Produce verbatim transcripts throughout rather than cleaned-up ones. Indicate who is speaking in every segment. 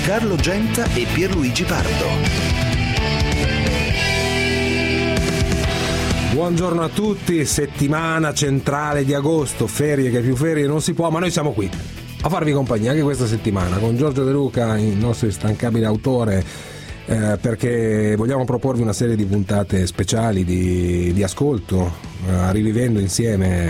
Speaker 1: Carlo Genta e Pierluigi Pardo.
Speaker 2: Buongiorno a tutti, settimana centrale di agosto, ferie che più ferie non si può, ma noi siamo qui a farvi compagnia anche questa settimana con Giorgio De Luca, il nostro instancabile autore, eh, perché vogliamo proporvi una serie di puntate speciali di, di ascolto, eh, rivivendo insieme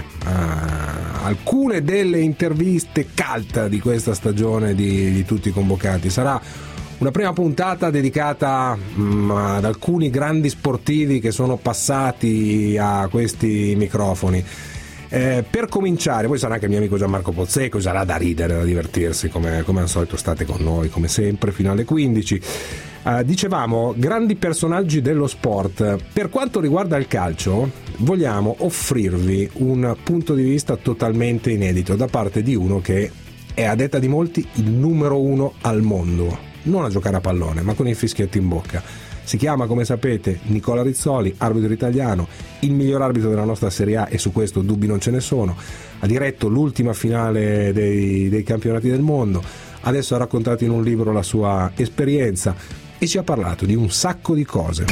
Speaker 2: eh, alcune delle interviste cult di questa stagione di, di Tutti Convocati. Sarà una prima puntata dedicata mh, ad alcuni grandi sportivi che sono passati a questi microfoni. Eh, per cominciare, poi sarà anche il mio amico Gianmarco Pozzecco, sarà da ridere, da divertirsi, come, come al solito state con noi, come sempre, fino alle quindici. Eh, dicevamo, grandi personaggi dello sport. Per quanto riguarda il calcio, vogliamo offrirvi un punto di vista totalmente inedito da parte di uno che è, a detta di molti, il numero uno al mondo. Non a giocare a pallone, ma con il fischietto in bocca. Si chiama, come sapete, Nicola Rizzoli, arbitro italiano, il miglior arbitro della nostra Serie A, e su questo dubbi non ce ne sono. Ha diretto l'ultima finale dei, dei campionati del mondo, adesso ha raccontato in un libro la sua esperienza e ci ha parlato di un sacco di cose.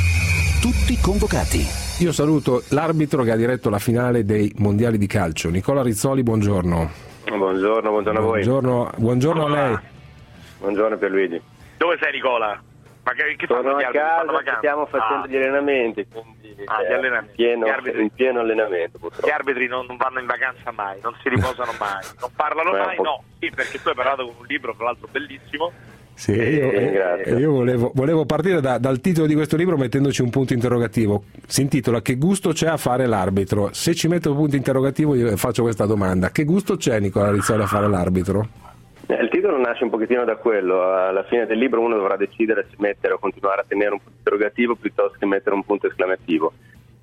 Speaker 1: Tutti Convocati.
Speaker 2: Io saluto l'arbitro che ha diretto la finale dei mondiali di calcio, Nicola Rizzoli, buongiorno.
Speaker 3: Buongiorno, buongiorno a voi.
Speaker 2: Buongiorno, buongiorno a lei.
Speaker 3: Buongiorno Pierluigi.
Speaker 4: Dove sei, Nicola? Ma che, che
Speaker 3: Sono a casa, stiamo facendo
Speaker 4: ah.
Speaker 3: gli allenamenti, quindi
Speaker 4: ah, gli allenamenti.
Speaker 3: Pieno,
Speaker 4: gli arbitri,
Speaker 3: in pieno allenamento purtroppo.
Speaker 4: Gli arbitri non, non vanno in vacanza mai, non si riposano mai, non parlano
Speaker 3: Beh,
Speaker 4: mai, no, sì, perché tu hai parlato con un libro, tra l'altro bellissimo.
Speaker 2: Sì, io, eh, io volevo, volevo partire da, dal titolo di questo libro mettendoci un punto interrogativo. Si intitola Che gusto c'è a fare l'arbitro? Se ci metto un punto interrogativo io faccio questa domanda: che gusto c'è, Nicola Rizzoli, a fare l'arbitro?
Speaker 3: Il titolo nasce un pochettino da quello. Alla fine del libro uno dovrà decidere se mettere o continuare a tenere un punto interrogativo piuttosto che mettere un punto esclamativo.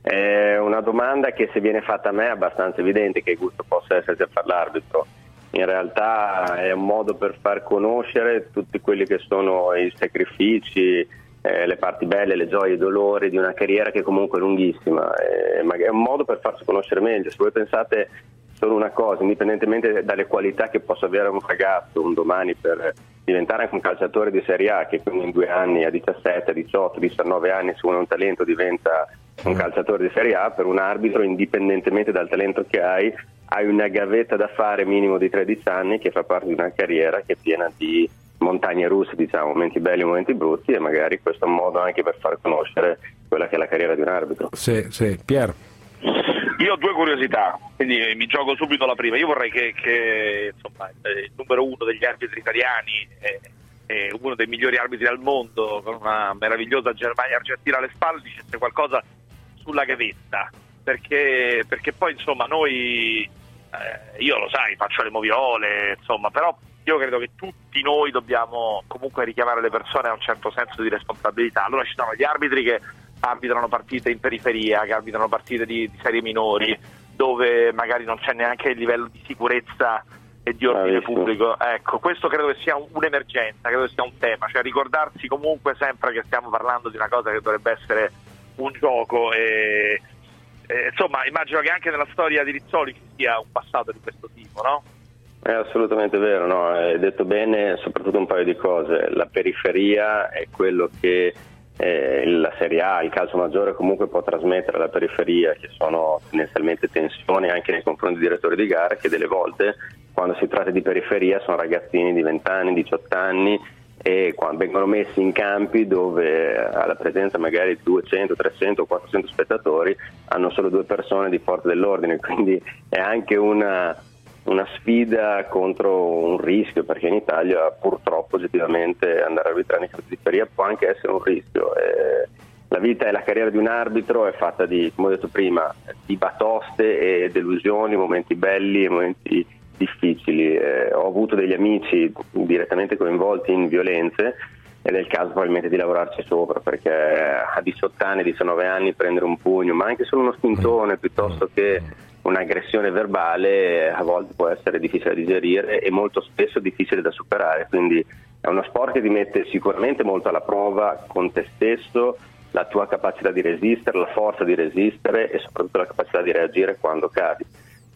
Speaker 3: È una domanda che, se viene fatta a me, è abbastanza evidente che gusto possa esserci a fare l'arbitro. In realtà è un modo per far conoscere tutti quelli che sono i sacrifici, eh, le parti belle, le gioie, i dolori di una carriera che comunque è lunghissima. Eh, ma è un modo per farsi conoscere meglio. Se voi pensate solo una cosa, indipendentemente dalle qualità che possa avere un ragazzo un domani per diventare anche un calciatore di Serie A, che quindi in due anni, a diciassette, diciotto, diciannove anni, se uno ha un talento diventa un calciatore di Serie A, per un arbitro, indipendentemente dal talento che hai, hai una gavetta da fare minimo di tredici anni, che fa parte di una carriera che è piena di montagne russe, diciamo, momenti belli e momenti brutti, e magari questo è un modo anche per far conoscere quella che è la carriera di un arbitro.
Speaker 2: Sì, sì. Pier?
Speaker 4: Io ho due curiosità, quindi mi gioco subito la prima. Io vorrei che, che insomma, il numero uno degli arbitri italiani è, è uno dei migliori arbitri al mondo, con una meravigliosa Germania Argentina alle spalle, dicesse qualcosa sulla gavetta, perché, perché poi insomma noi, eh, io lo sai, faccio le moviole, insomma, però io credo che tutti noi dobbiamo comunque richiamare le persone a un certo senso di responsabilità. Allora ci sono gli arbitri che arbitrano partite in periferia, che arbitrano partite di, di serie minori, dove magari non c'è neanche il livello di sicurezza e di ordine ah, pubblico. Ecco, questo credo che sia un, un'emergenza, credo che sia un tema, cioè ricordarsi comunque sempre che stiamo parlando di una cosa che dovrebbe essere un gioco e, e insomma immagino che anche nella storia di Rizzoli ci sia un passato di questo tipo, no?
Speaker 3: È assolutamente vero, no? Hai detto bene soprattutto un paio di cose. La periferia è quello che Eh, la Serie A, il calcio maggiore comunque può trasmettere alla periferia, che sono tendenzialmente tensioni anche nei confronti dei direttori di gara, che delle volte quando si tratta di periferia sono ragazzini di venti anni, diciotto anni, e quando vengono messi in campi dove alla presenza magari di duecento, trecento, quattrocento spettatori hanno solo due persone di forze dell'ordine, quindi è anche una una sfida contro un rischio, perché in Italia purtroppo oggettivamente andare a arbitrare in campi di periferia può anche essere un rischio. Eh, la vita e la carriera di un arbitro è fatta di, come ho detto prima, di batoste e delusioni, momenti belli e momenti difficili. Eh, ho avuto degli amici direttamente coinvolti in violenze ed è il caso probabilmente di lavorarci sopra, perché a diciotto anni, diciannove anni prendere un pugno, ma anche solo uno spintone piuttosto che un'aggressione verbale, a volte può essere difficile da digerire e molto spesso difficile da superare. Quindi è uno sport che ti mette sicuramente molto alla prova con te stesso, la tua capacità di resistere, la forza di resistere e soprattutto la capacità di reagire quando cadi.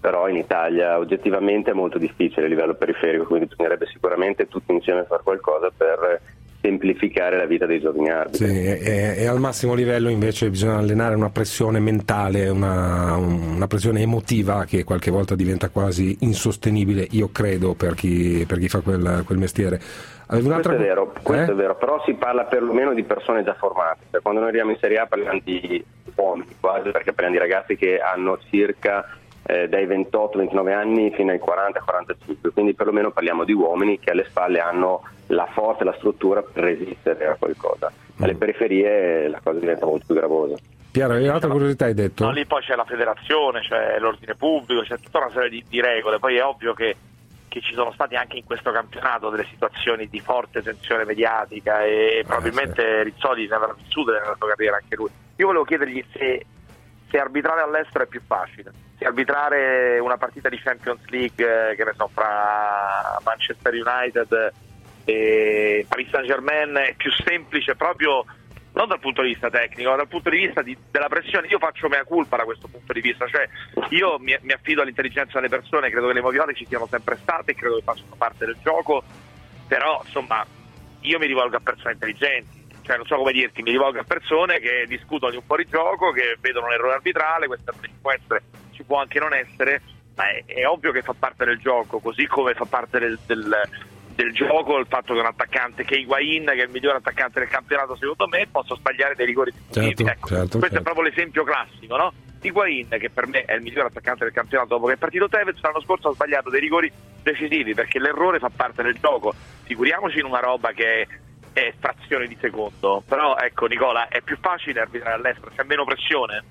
Speaker 3: però in Italia oggettivamente è molto difficile a livello periferico, quindi bisognerebbe sicuramente tutti insieme fare qualcosa per semplificare la vita dei giovani arbitri.
Speaker 2: Sì, e, e al massimo livello invece bisogna allenare una pressione mentale, una, una pressione emotiva che qualche volta diventa quasi insostenibile, io credo, per chi, per chi fa quel, quel mestiere.
Speaker 3: Questo è vero, questo
Speaker 2: eh?
Speaker 3: è vero, però si parla perlomeno di persone già formate. Cioè, quando noi arriviamo in Serie A parliamo di uomini quasi, perché parliamo di ragazzi che hanno circa eh, dai ventotto ventinove anni fino ai quaranta quarantacinque, quindi perlomeno parliamo di uomini che alle spalle hanno la forza e la struttura per resistere a qualcosa. Alle periferie la cosa diventa molto più gravosa.
Speaker 2: Piero, hai un'altra curiosità hai detto?
Speaker 4: No, lì poi c'è la federazione, c'è l'ordine pubblico, c'è tutta una serie di, di regole, poi è ovvio che che ci sono stati anche in questo campionato delle situazioni di forte tensione mediatica e ah, probabilmente sì. Rizzoli ne avrà vissute nella sua carriera anche lui. Io volevo chiedergli se, se arbitrare all'estero è più facile, se arbitrare una partita di Champions League, che ne so, fra Manchester United e Paris Saint-Germain è più semplice proprio non dal punto di vista tecnico, ma dal punto di vista di, della pressione. Io faccio mea culpa da questo punto di vista, cioè io mi, mi affido all'intelligenza delle persone, credo che le emozioni ci siano sempre state, credo che facciano parte del gioco, però insomma io mi rivolgo a persone intelligenti, cioè non so come dirti, mi rivolgo a persone che discutono di un fuorigioco, che vedono un errore arbitrale, questo ci può essere, ci può anche non essere, ma è, è ovvio che fa parte del gioco, così come fa parte del, del del gioco il fatto che un attaccante, che Higuaín, che è il miglior attaccante del campionato secondo me, possa sbagliare dei rigori decisivi.
Speaker 2: Certo,
Speaker 4: ecco,
Speaker 2: certo,
Speaker 4: questo
Speaker 2: certo.
Speaker 4: è proprio l'esempio classico, no? Higuaín, che per me è il miglior attaccante del campionato dopo che è partito Tevez, l'anno scorso ha sbagliato dei rigori decisivi, perché l'errore fa parte del gioco. Figuriamoci in una roba che è, è frazione di secondo. Però ecco Nicola, è più facile arbitrare all'estero, c'è meno pressione?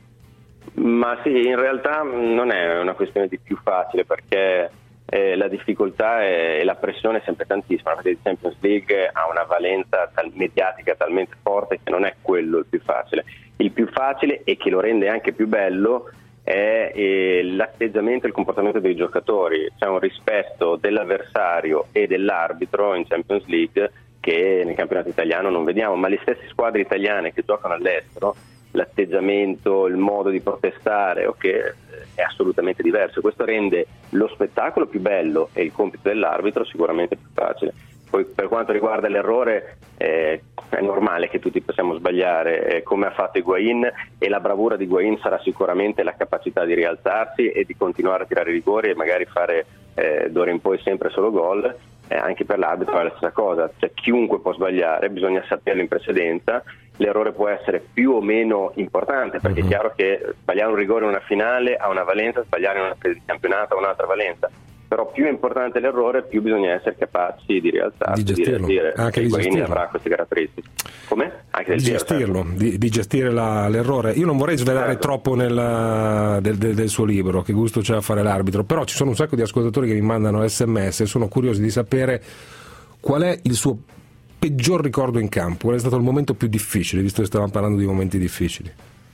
Speaker 3: Ma sì, in realtà non è una questione di più facile, perché Eh, la difficoltà e, e la pressione è sempre tantissima. La partita di Champions League ha una valenza tal- mediatica talmente forte che non è quello il più facile. Il più facile, e che lo rende anche più bello, è eh, l'atteggiamento e il comportamento dei giocatori. C'è un rispetto dell'avversario e dell'arbitro in Champions League che nel campionato italiano non vediamo, ma le stesse squadre italiane che giocano all'estero, l'atteggiamento, il modo di protestare okay, è assolutamente diverso. Questo rende lo spettacolo più bello e il compito dell'arbitro sicuramente più facile. Poi per quanto riguarda l'errore eh, è normale che tutti possiamo sbagliare, eh, come ha fatto Higuaín, e la bravura di Higuaín sarà sicuramente la capacità di rialzarsi e di continuare a tirare i rigori e magari fare eh, d'ora in poi sempre solo gol. Eh, anche per l'arbitro è la stessa cosa, cioè chiunque può sbagliare, bisogna saperlo in precedenza. L'errore può essere più o meno importante, perché è chiaro che sbagliare un rigore in una finale ha una valenza, sbagliare in una presa di campionato ha un'altra valenza, però più è importante l'errore, più bisogna essere capaci di rialzarsi,
Speaker 2: di gestirlo,
Speaker 3: di reagire.
Speaker 2: anche di gestirlo.
Speaker 3: Avrà queste caratteristiche. Come? Anche
Speaker 2: di gestirlo, di, di gestire la, l'errore. Io non vorrei svelare certo. troppo nel, del, del, del suo libro, che gusto c'è a fare l'arbitro, però ci sono un sacco di ascoltatori che mi mandano sms e sono curiosi di sapere qual è il suo peggior ricordo in campo, qual è stato il momento più difficile, visto che stavamo parlando di momenti difficili.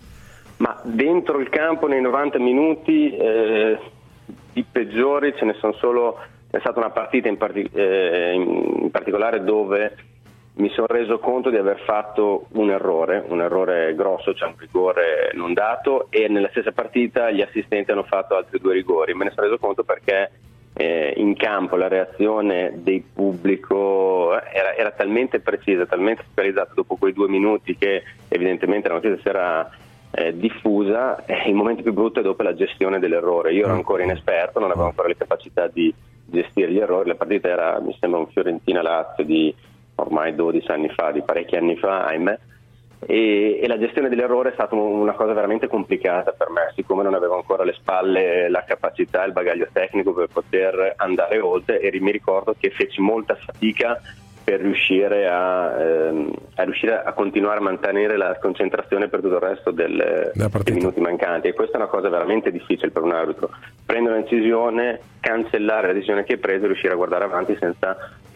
Speaker 3: Ma dentro il campo nei novanta minuti eh, i peggiori ce ne sono solo. È stata una partita in, partic- eh, in particolare dove mi sono reso conto di aver fatto un errore, un errore grosso, cioè un rigore non dato, e nella stessa partita gli assistenti hanno fatto altri due rigori. Me ne sono reso conto perché eh, in campo la reazione del pubblico era, era talmente precisa, talmente focalizzata dopo quei due minuti che evidentemente la notizia si era eh, diffusa. Il momento più brutto è dopo la gestione dell'errore. Io ero ancora inesperto, non avevo ancora le capacità di gestire gli errori. La partita era, mi sembra, un Fiorentina-Lazio di ormai dodici anni fa, di parecchi anni fa, ahimè, e, e la gestione dell'errore è stata una cosa veramente complicata per me, siccome non avevo ancora alle spalle la capacità e il bagaglio tecnico per poter andare oltre, e mi ricordo che feci molta fatica per riuscire a, ehm, a riuscire a continuare a mantenere la concentrazione per tutto il resto del, dei minuti mancanti, e questa è una cosa veramente difficile per un arbitro: prendere una decisione, cancellare la decisione che hai preso e riuscire a guardare avanti senza più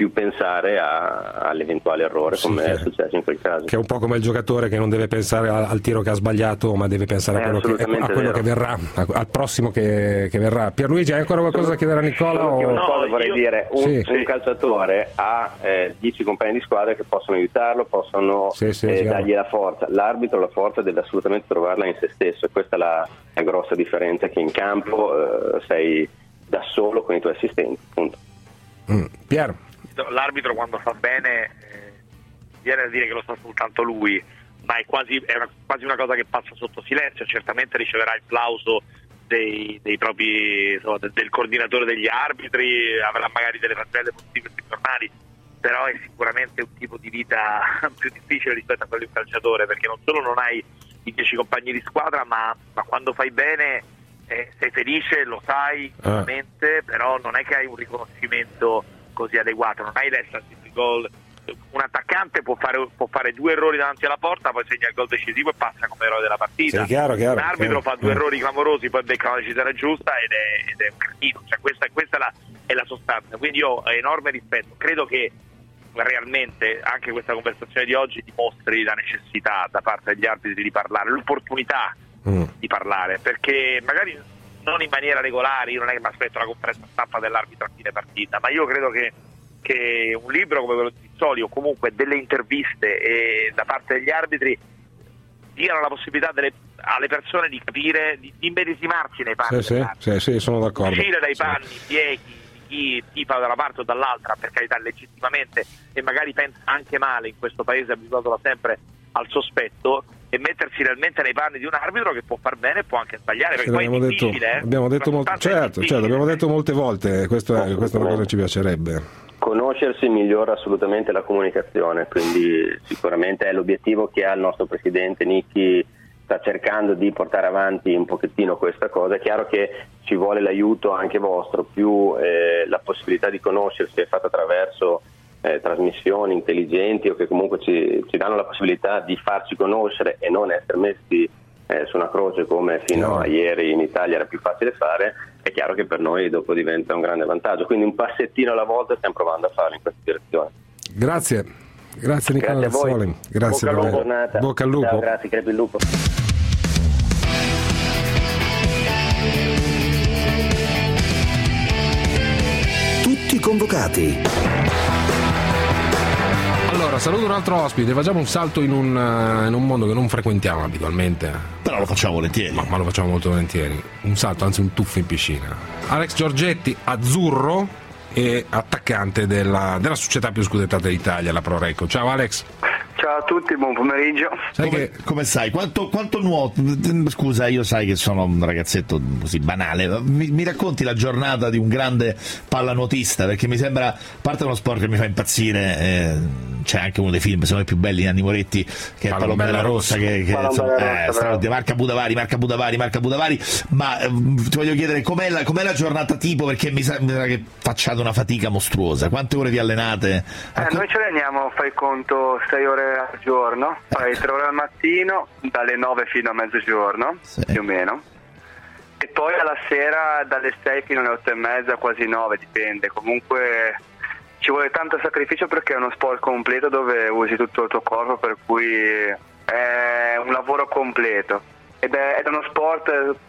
Speaker 3: più pensare a, all'eventuale errore, come sì, è successo in quel caso.
Speaker 2: Che è un po' come il giocatore che non deve pensare al, al tiro che ha sbagliato, ma deve pensare a quello, che, a quello che verrà, a, al prossimo che, che verrà. Pierluigi, hai ancora qualcosa da chiedere a Nicola? O...
Speaker 3: Una cosa vorrei
Speaker 4: io...
Speaker 3: dire, un,
Speaker 2: sì.
Speaker 3: un calciatore ha eh, dieci compagni di squadra che possono aiutarlo, possono
Speaker 2: sì, sì,
Speaker 3: eh, dargli la forza. L'arbitro la forza deve assolutamente trovarla in se stesso, e questa è la, la grossa differenza, che in campo eh, sei da solo con i tuoi assistenti, appunto.
Speaker 2: Mm. Pier?
Speaker 4: L'arbitro quando fa bene eh, viene a dire che lo sa soltanto lui, ma è quasi, è una, quasi una cosa che passa sotto silenzio. Certamente riceverà il plauso dei, dei propri, insomma, del, del coordinatore degli arbitri, avrà magari delle pagelle positive sui giornali, però è sicuramente un tipo di vita più difficile rispetto a quello di un calciatore, perché non solo non hai i dieci compagni di squadra, ma, ma quando fai bene eh, sei felice, lo sai, ovviamente, ah. però non è che hai un riconoscimento così adeguato, non hai l'estatistic goal. Un attaccante può fare, può fare due errori davanti alla porta, poi segna il gol decisivo e passa come eroe della partita.
Speaker 2: Sì, chiaro, chiaro,
Speaker 4: un arbitro
Speaker 2: chiaro.
Speaker 4: fa due errori clamorosi, poi becca la decisione giusta ed è, ed è un cretino. Cioè, questa, questa è, la, è la sostanza. Quindi io ho enorme rispetto. Credo che realmente anche questa conversazione di oggi dimostri la necessità da parte degli arbitri di parlare, l'opportunità mm. di parlare, perché magari non in maniera regolare, io non è che mi aspetto la conferenza stampa dell'arbitro a fine partita, ma io credo che, che un libro come quello di Pizzoli, o comunque delle interviste e da parte degli arbitri, diano la possibilità delle, alle persone di capire, di, di immedesimarsi nei panni,
Speaker 2: sì, sì, sì, sì, sono d'accordo,
Speaker 4: uscire dai
Speaker 2: sì.
Speaker 4: panni biechi di chi tifa da una parte o dall'altra, per carità, legittimamente, e magari pensa anche male, in questo paese abituato da sempre al sospetto, e mettersi realmente nei panni di un arbitro che può far bene e può anche sbagliare, perché poi è
Speaker 2: detto,
Speaker 4: difficile, eh?
Speaker 2: abbiamo detto molto, certo, certo, abbiamo detto molte volte, questo è, questa è una cosa che ci piacerebbe.
Speaker 3: Conoscersi migliora assolutamente la comunicazione, quindi sicuramente è l'obiettivo che ha il nostro presidente Nicchi, sta cercando di portare avanti un pochettino questa cosa. È chiaro che ci vuole l'aiuto anche vostro, più eh, la possibilità di conoscersi è fatta attraverso Eh, trasmissioni intelligenti o che comunque ci, ci danno la possibilità di farci conoscere e non essere messi eh, su una croce come fino no. a ieri in Italia era più facile fare. È chiaro che per noi dopo diventa un grande vantaggio, quindi un passettino alla volta stiamo provando a farlo in questa direzione.
Speaker 2: Grazie, grazie Nicola Lazzoli, grazie,
Speaker 3: bocca al lupo, giornata.
Speaker 2: Bocca al lupo.
Speaker 3: Ciao, grazie, crepi il lupo.
Speaker 1: Tutti convocati.
Speaker 2: Allora, saluto un altro ospite, facciamo un salto in un, uh, in un mondo che non frequentiamo abitualmente.
Speaker 5: Però lo facciamo volentieri.
Speaker 2: Ma, ma lo facciamo molto volentieri. Un salto, anzi un tuffo in piscina. Alex Giorgetti, azzurro e attaccante della, della società più scudettata d'Italia, la ProRecco. Ciao Alex.
Speaker 6: Ciao a tutti, buon pomeriggio.
Speaker 2: Sai
Speaker 5: come,
Speaker 2: che...
Speaker 5: come sai? Quanto, quanto nuoto? Scusa, io sai che sono un ragazzetto così banale. Mi, mi racconti la giornata di un grande pallanuotista? Perché mi sembra, a parte uno sport che mi fa impazzire, eh, c'è anche uno dei film secondo me più belli di Nanni Moretti, che è Palombella Rossa, che, che insomma, è straordinario. Marca Budavari, Marca Budavari, Marca Budavari. Ma eh, ti voglio chiedere com'è la, com'è la giornata tipo, perché mi sembra che facciate una fatica mostruosa. Quante ore vi allenate?
Speaker 6: Eh, noi ci alleniamo, fai conto, sei ore al giorno, fai tre ore al mattino, dalle nove fino a mezzogiorno, sì. più o meno, e poi alla sera dalle sei fino alle otto e mezza, quasi nove, dipende. Comunque ci vuole tanto sacrificio perché è uno sport completo dove usi tutto il tuo corpo, per cui è un lavoro completo ed è, ed è uno sport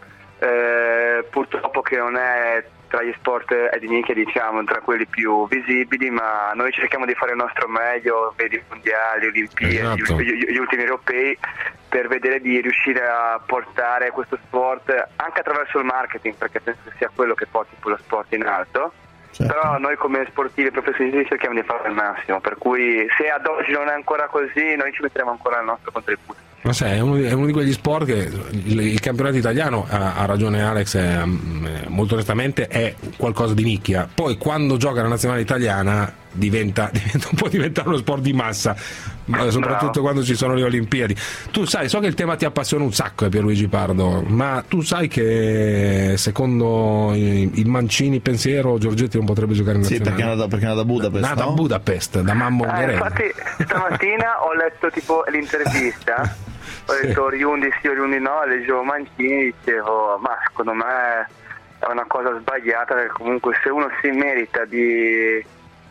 Speaker 6: eh, purtroppo che non è tra gli sport di nicchia, diciamo, tra quelli più visibili, ma noi cerchiamo di fare il nostro meglio, vedi i mondiali, Olimpiadi, esatto. gli, gli ultimi europei, per vedere di riuscire a portare questo sport anche attraverso il marketing, perché penso che sia quello che porti poi lo sport in alto. Certo. Però noi come sportivi professionisti cerchiamo di fare il massimo, per cui se ad oggi non è ancora così, noi ci metteremo ancora il nostro contributo.
Speaker 2: Ma sai, è uno di, è uno di quegli sport che il, il campionato italiano, ha, ha ragione Alex, è, molto onestamente è qualcosa di nicchia. Poi quando gioca la nazionale italiana diventa, diventa un po' diventare uno sport di massa, soprattutto Bravo. quando ci sono le Olimpiadi. Tu sai, so che il tema ti appassiona un sacco, eh, Pierluigi Pardo, ma tu sai che secondo il Mancini pensiero Giorgetti non potrebbe giocare in nazionale?
Speaker 5: Sì, perché è nato, perché è nato a Budapest,
Speaker 2: nato
Speaker 5: no?
Speaker 2: a Budapest, da mamma
Speaker 6: eh,
Speaker 2: ungherese.
Speaker 6: Infatti stamattina ho letto tipo l'intervista, ho sì. detto Riundi sì o Riundi no, leggevo Mancini, dicevo ma secondo me è una cosa sbagliata, perché comunque se uno si merita di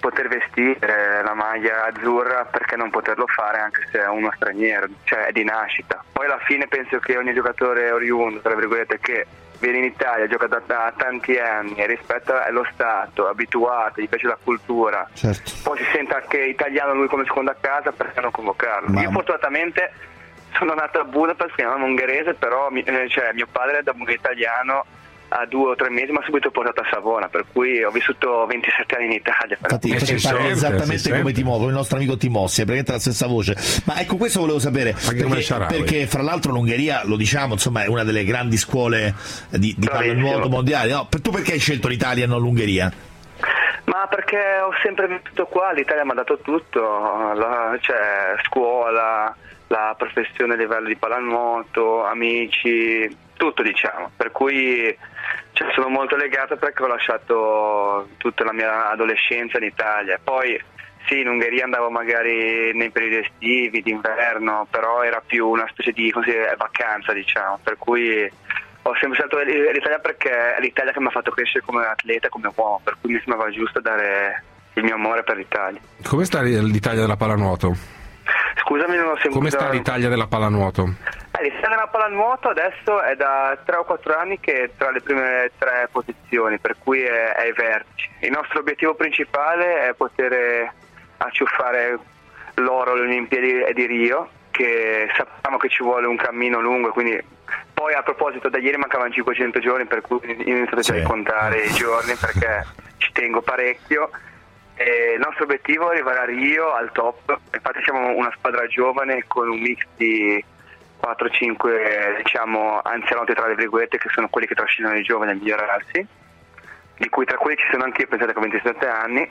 Speaker 6: poter vestire la maglia azzurra, perché non poterlo fare anche se è uno straniero, cioè è di nascita. Poi alla fine penso che ogni giocatore oriundo, tra virgolette, che viene in Italia, gioca da, da tanti anni e rispetta lo Stato, abituato, gli piace la cultura,
Speaker 5: certo.
Speaker 6: Poi si sente anche italiano lui come seconda casa, perché non convocarlo?
Speaker 5: Ma...
Speaker 6: Io fortunatamente sono nato a Budapest, che è un ungherese, però mi, cioè, mio padre è da un italiano a due o tre mesi mi ha subito portato a Savona, per cui ho vissuto ventisette anni in Italia.
Speaker 5: Infatti,
Speaker 2: Eh,
Speaker 5: ci
Speaker 2: si
Speaker 5: parla
Speaker 2: sente,
Speaker 5: esattamente
Speaker 2: si
Speaker 5: come
Speaker 2: sente.
Speaker 5: ti muovo, il nostro amico Timossi, è praticamente la stessa voce. Ma ecco, questo volevo sapere,
Speaker 2: come
Speaker 5: perché,
Speaker 2: Sharawi.
Speaker 5: perché fra l'altro l'Ungheria, lo diciamo, insomma, è una delle grandi scuole di, di pallanuoto mondiali. No, per tu perché hai scelto l'Italia e non l'Ungheria?
Speaker 6: Ma perché ho sempre vissuto qua, l'Italia mi ha dato tutto, la, cioè scuola, la professione a livello di pallanuoto, amici, tutto diciamo, per cui cioè, sono molto legato perché ho lasciato tutta la mia adolescenza in Italia. Poi sì, in Ungheria andavo magari nei periodi estivi, d'inverno, però era più una specie di così, vacanza diciamo, per cui ho sempre scelto l'Italia perché è l'Italia che mi ha fatto crescere come atleta, come uomo, per cui mi sembrava giusto dare il mio amore per l'Italia.
Speaker 2: Come sta l'Italia della pallanuoto?
Speaker 6: Scusami, non ho sentito.
Speaker 2: Come sta l'Italia della pallanuoto?
Speaker 6: Eh, l'Italia della pallanuoto adesso è da tre o quattro anni che è tra le prime tre posizioni, per cui è, è ai vertici. Il nostro obiettivo principale è poter acciuffare l'oro alle Olimpiadi di Rio, che sappiamo che ci vuole un cammino lungo, quindi poi a proposito da ieri mancavano cinquecento giorni, per cui ho iniziato già a contare i giorni perché ci tengo parecchio. E il nostro obiettivo è arrivare a Rio al top, infatti siamo una squadra giovane con un mix di quattro cinque diciamo anzianotti tra le virgolette, che sono quelli che trascinano i giovani a migliorarsi, di cui tra quelli ci sono anche io, pensate, con ventisette anni.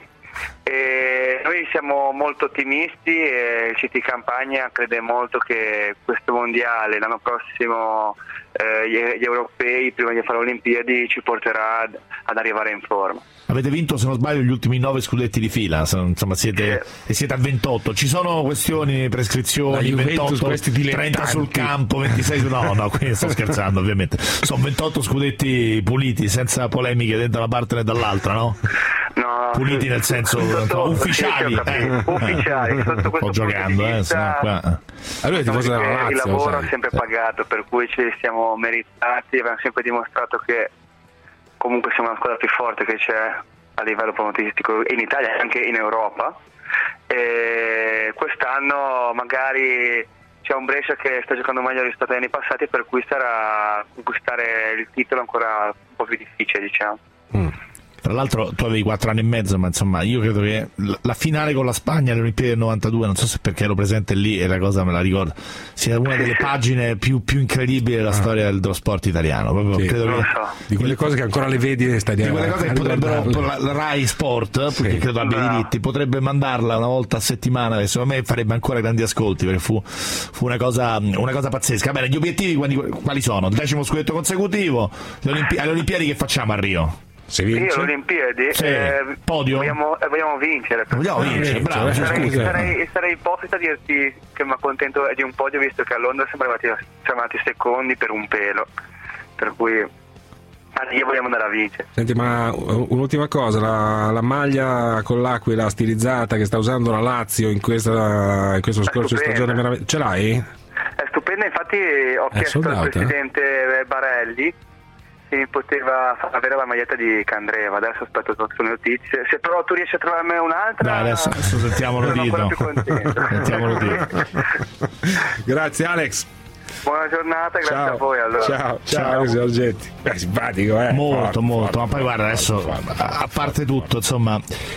Speaker 6: E noi siamo molto ottimisti e il C T Campania crede molto che questo mondiale, l'anno prossimo eh, gli, gli europei prima di fare le Olimpiadi ci porterà ad, ad arrivare in forma.
Speaker 5: Avete vinto, se non sbaglio, gli ultimi nove scudetti di fila, insomma siete,
Speaker 6: sì.
Speaker 5: E siete a ventotto. Ci sono questioni, prescrizioni, ventotto, trenta sul campo, ventisei su... No, no, qui sto scherzando ovviamente. Sono ventotto scudetti puliti, senza polemiche né da una parte né dall'altra, no?
Speaker 6: No,
Speaker 5: puliti nel senso
Speaker 6: sotto,
Speaker 5: ufficiali,
Speaker 6: sì,
Speaker 5: eh.
Speaker 6: ufficiali. Sotto questo
Speaker 5: sto giocando, eh, sennò qua.
Speaker 2: Allora è tifoso della Lazio,
Speaker 6: il lavoro
Speaker 2: sai.
Speaker 6: è sempre pagato, per cui ci siamo meritati, abbiamo sempre dimostrato che comunque siamo la squadra più forte che c'è a livello pronostistico in Italia e anche in Europa. E quest'anno magari c'è un Brescia che sta giocando meglio rispetto agli anni passati, per cui sarà conquistare il titolo ancora un po' più difficile, diciamo.
Speaker 5: Mm. Tra l'altro tu avevi quattro anni e mezzo, ma insomma io credo che la finale con la Spagna alle Olimpiadi del novantadue, non so se perché ero presente lì e la cosa me la ricordo, sia una delle pagine più, più incredibili della storia del, dello sport italiano. Proprio
Speaker 2: Sì,
Speaker 5: credo
Speaker 6: non
Speaker 5: che,
Speaker 6: lo so.
Speaker 2: Di quelle cose che ancora le vedi e stai
Speaker 5: di quelle cose che potrebbero la, la Rai Sport,
Speaker 2: Sì.
Speaker 5: perché credo abbia i
Speaker 6: Bravo.
Speaker 5: diritti, potrebbe mandarla una volta a settimana, che secondo me farebbe ancora grandi ascolti, perché fu, fu una, cosa, una cosa pazzesca. Bene, gli obiettivi quali, quali sono? Decimo scudetto consecutivo, le Olimpi- alle Olimpiadi che facciamo a Rio?
Speaker 2: Se
Speaker 6: Io
Speaker 2: vince?
Speaker 6: alle Olimpiadi
Speaker 5: Sì.
Speaker 6: eh,
Speaker 5: Podio?
Speaker 6: vogliamo, eh, vogliamo vincere.
Speaker 5: Vogliamo vincere,
Speaker 2: Eh,
Speaker 5: bravo,
Speaker 2: cioè,
Speaker 6: Sarei,
Speaker 2: scusa.
Speaker 6: sarei, sarei ipocrita a dirti che mi accontento di un podio, visto che a Londra siamo arrivati, siamo arrivati secondi per un pelo, per cui ah, io vogliamo andare a vincere.
Speaker 2: Senti, ma un'ultima cosa, la, la maglia con l'aquila stilizzata che sta usando la Lazio in, questa, in questo scorcio di
Speaker 6: stupenda.
Speaker 2: stagione meraviglioso, ce l'hai?
Speaker 6: È stupenda, infatti ho
Speaker 2: È
Speaker 6: chiesto
Speaker 2: sold
Speaker 6: al
Speaker 2: out, eh?
Speaker 6: presidente Barelli se mi poteva far avere la maglietta di Candreva. Adesso aspetto le notizie, se però tu riesci a trovarmi un'altra.
Speaker 5: Dai, adesso, adesso sentiamolo
Speaker 6: sono ancora
Speaker 5: dito.
Speaker 6: più contento.
Speaker 5: Sentiamolo dito.
Speaker 2: Grazie Alex.
Speaker 6: Buona giornata, grazie
Speaker 2: Ciao.
Speaker 6: a voi allora.
Speaker 2: Ciao, ciao Alex Giorgetti. Beh, simpatico, eh.
Speaker 5: Molto,
Speaker 2: Forte,
Speaker 5: molto,
Speaker 2: forte,
Speaker 5: ma poi guarda adesso,
Speaker 2: forte, forte,
Speaker 5: a a parte tutto, insomma,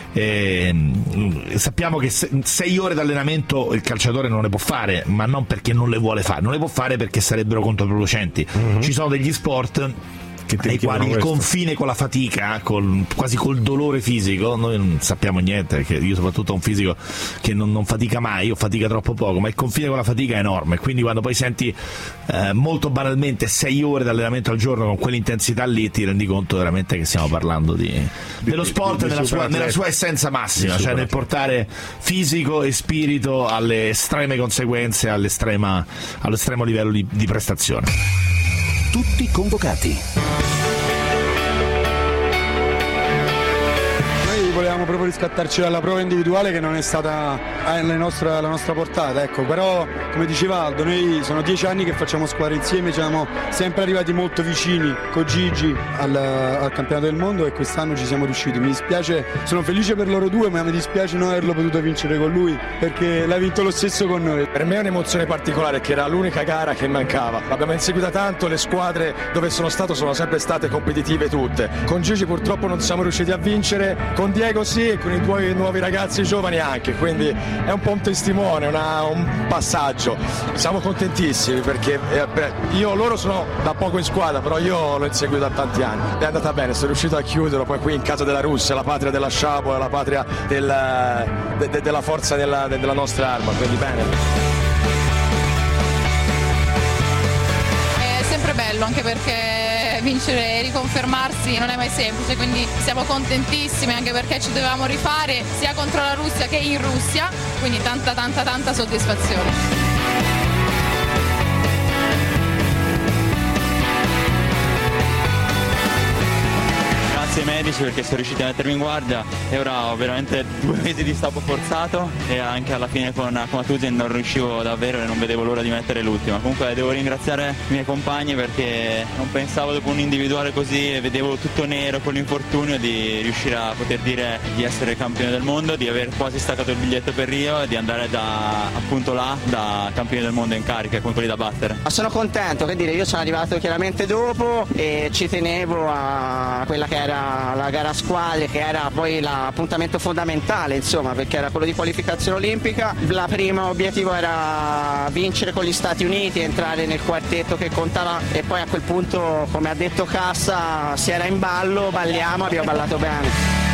Speaker 5: ehm, sappiamo che se- sei ore d'allenamento il calciatore non le può fare, ma non perché non le vuole fare, non le può fare perché sarebbero controproducenti. Ci sono degli sport
Speaker 2: Che ti
Speaker 5: nei
Speaker 2: richiedono
Speaker 5: quali il
Speaker 2: questo.
Speaker 5: confine con la fatica, col, quasi col dolore fisico, noi non sappiamo niente, perché io soprattutto ho un fisico che non, non fatica mai, io fatica troppo poco, ma il confine con la fatica è enorme, quindi quando poi senti eh, molto banalmente sei ore di allenamento al giorno con quell'intensità lì, ti rendi conto veramente che stiamo parlando di, dello sport
Speaker 2: di- di
Speaker 5: nella, sua,
Speaker 2: superatleta.
Speaker 5: nella sua essenza massima,
Speaker 2: Di
Speaker 5: cioè nel
Speaker 2: superatleta.
Speaker 5: portare fisico e spirito alle estreme conseguenze, all'estrema, all'estremo livello di, di prestazione.
Speaker 1: Tutti convocati.
Speaker 2: Noi vogliamo
Speaker 7: proprio riscattarci dalla prova individuale che non è stata alla nostra, alla nostra portata, ecco. Però come diceva Aldo, noi sono dieci anni che facciamo squadra insieme, siamo sempre arrivati molto vicini con Gigi al, al campionato del mondo e quest'anno ci siamo riusciti. Mi dispiace, sono felice per loro due, ma mi dispiace non averlo potuto vincere con lui perché l'ha vinto lo stesso con noi.
Speaker 8: Per me è un'emozione particolare, che era l'unica gara che mancava. L'abbiamo inseguita tanto, le squadre dove sono stato sono sempre state competitive tutte. Con Gigi purtroppo non siamo riusciti a vincere, con Diego sì e con i tuoi nuovi ragazzi giovani anche, quindi è un po' un testimone, una, un passaggio. Siamo contentissimi perché eh, beh, io loro sono da poco in squadra, però io l'ho inseguito da tanti anni. È andata bene, sono riuscito a chiuderlo poi qui in casa della Russia, la patria della sciabola, la patria del, de, de, della forza della, de, della nostra arma, quindi bene.
Speaker 9: Bello, anche perché vincere e riconfermarsi non è mai semplice, quindi siamo contentissimi anche perché ci dovevamo rifare sia contro la Russia che in Russia, quindi tanta tanta tanta soddisfazione.
Speaker 10: I medici perché sono riusciti a mettermi in guardia e ora ho veramente due mesi di stop forzato e anche alla fine con Akhmatuzin non riuscivo davvero e non vedevo l'ora di mettere l'ultima. Comunque devo ringraziare i miei compagni perché non pensavo dopo un individuale così e vedevo tutto nero con l'infortunio di riuscire a poter dire di essere campione del mondo, di aver quasi staccato il biglietto per Rio e di andare da appunto là da campione del mondo in carica con quelli da battere.
Speaker 11: Ma sono contento, che dire, io sono arrivato chiaramente dopo e ci tenevo a quella che era la gara a squadre, che era poi l'appuntamento fondamentale, insomma, perché era quello di qualificazione olimpica. La prima obiettivo era vincere con gli Stati Uniti, entrare nel quartetto che contava e poi a quel punto, come ha detto Cassa, si era in ballo, balliamo, abbiamo ballato bene.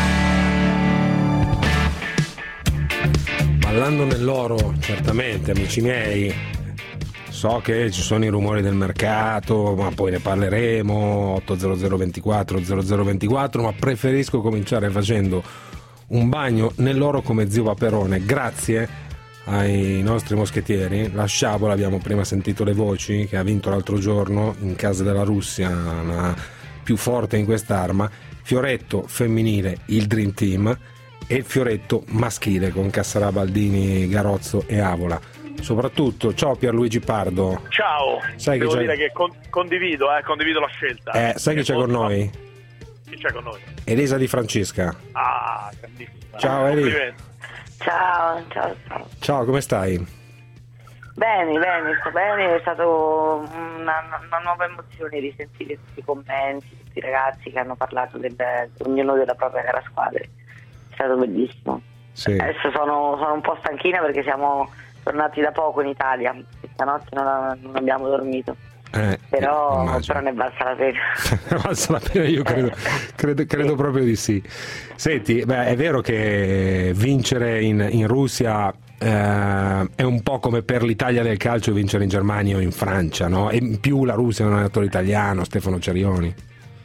Speaker 2: Ballando nell'oro, certamente, amici miei. So che ci sono i rumori del mercato, ma poi ne parleremo, otto zero zero ventiquattro zero zero ventiquattro, ma preferisco cominciare facendo un bagno nell'oro come zio Paperone, grazie ai nostri moschettieri. La sciabola, abbiamo prima sentito le voci, che ha vinto l'altro giorno in casa della Russia, la più forte in quest'arma, Fioretto femminile, il Dream Team, e il Fioretto maschile con Cassarà, Baldini, Garozzo e Avola. Soprattutto, ciao Pierluigi Pardo.
Speaker 4: Ciao,
Speaker 2: sai
Speaker 4: devo
Speaker 2: che
Speaker 4: dire che con, condivido, eh, condivido la scelta.
Speaker 2: Eh, sai chi c'è con noi?
Speaker 4: Chi c'è con noi?
Speaker 2: Elisa Di Francesca.
Speaker 4: Ah, grandissima.
Speaker 2: Ciao Eli.
Speaker 12: Ciao, ciao, ciao.
Speaker 2: Ciao, come stai?
Speaker 12: Bene, bene, sto bene, è stato una, una nuova emozione risentire tutti i commenti, tutti i ragazzi che hanno parlato del, ognuno della propria gara squadra. È stato bellissimo.
Speaker 2: Sì.
Speaker 12: Adesso sono, sono un po' stanchina perché siamo tornati da poco in Italia, stanotte non, non abbiamo dormito,
Speaker 2: eh,
Speaker 12: però, però ne basta la pena.
Speaker 2: Ne basta la pena, io credo, credo, credo sì. proprio di sì. Senti, beh, è vero che vincere in, in Russia eh, è un po' come per l'Italia del calcio vincere in Germania o in Francia, no? E in più la Russia è un allenatore italiano, Stefano Cerioni.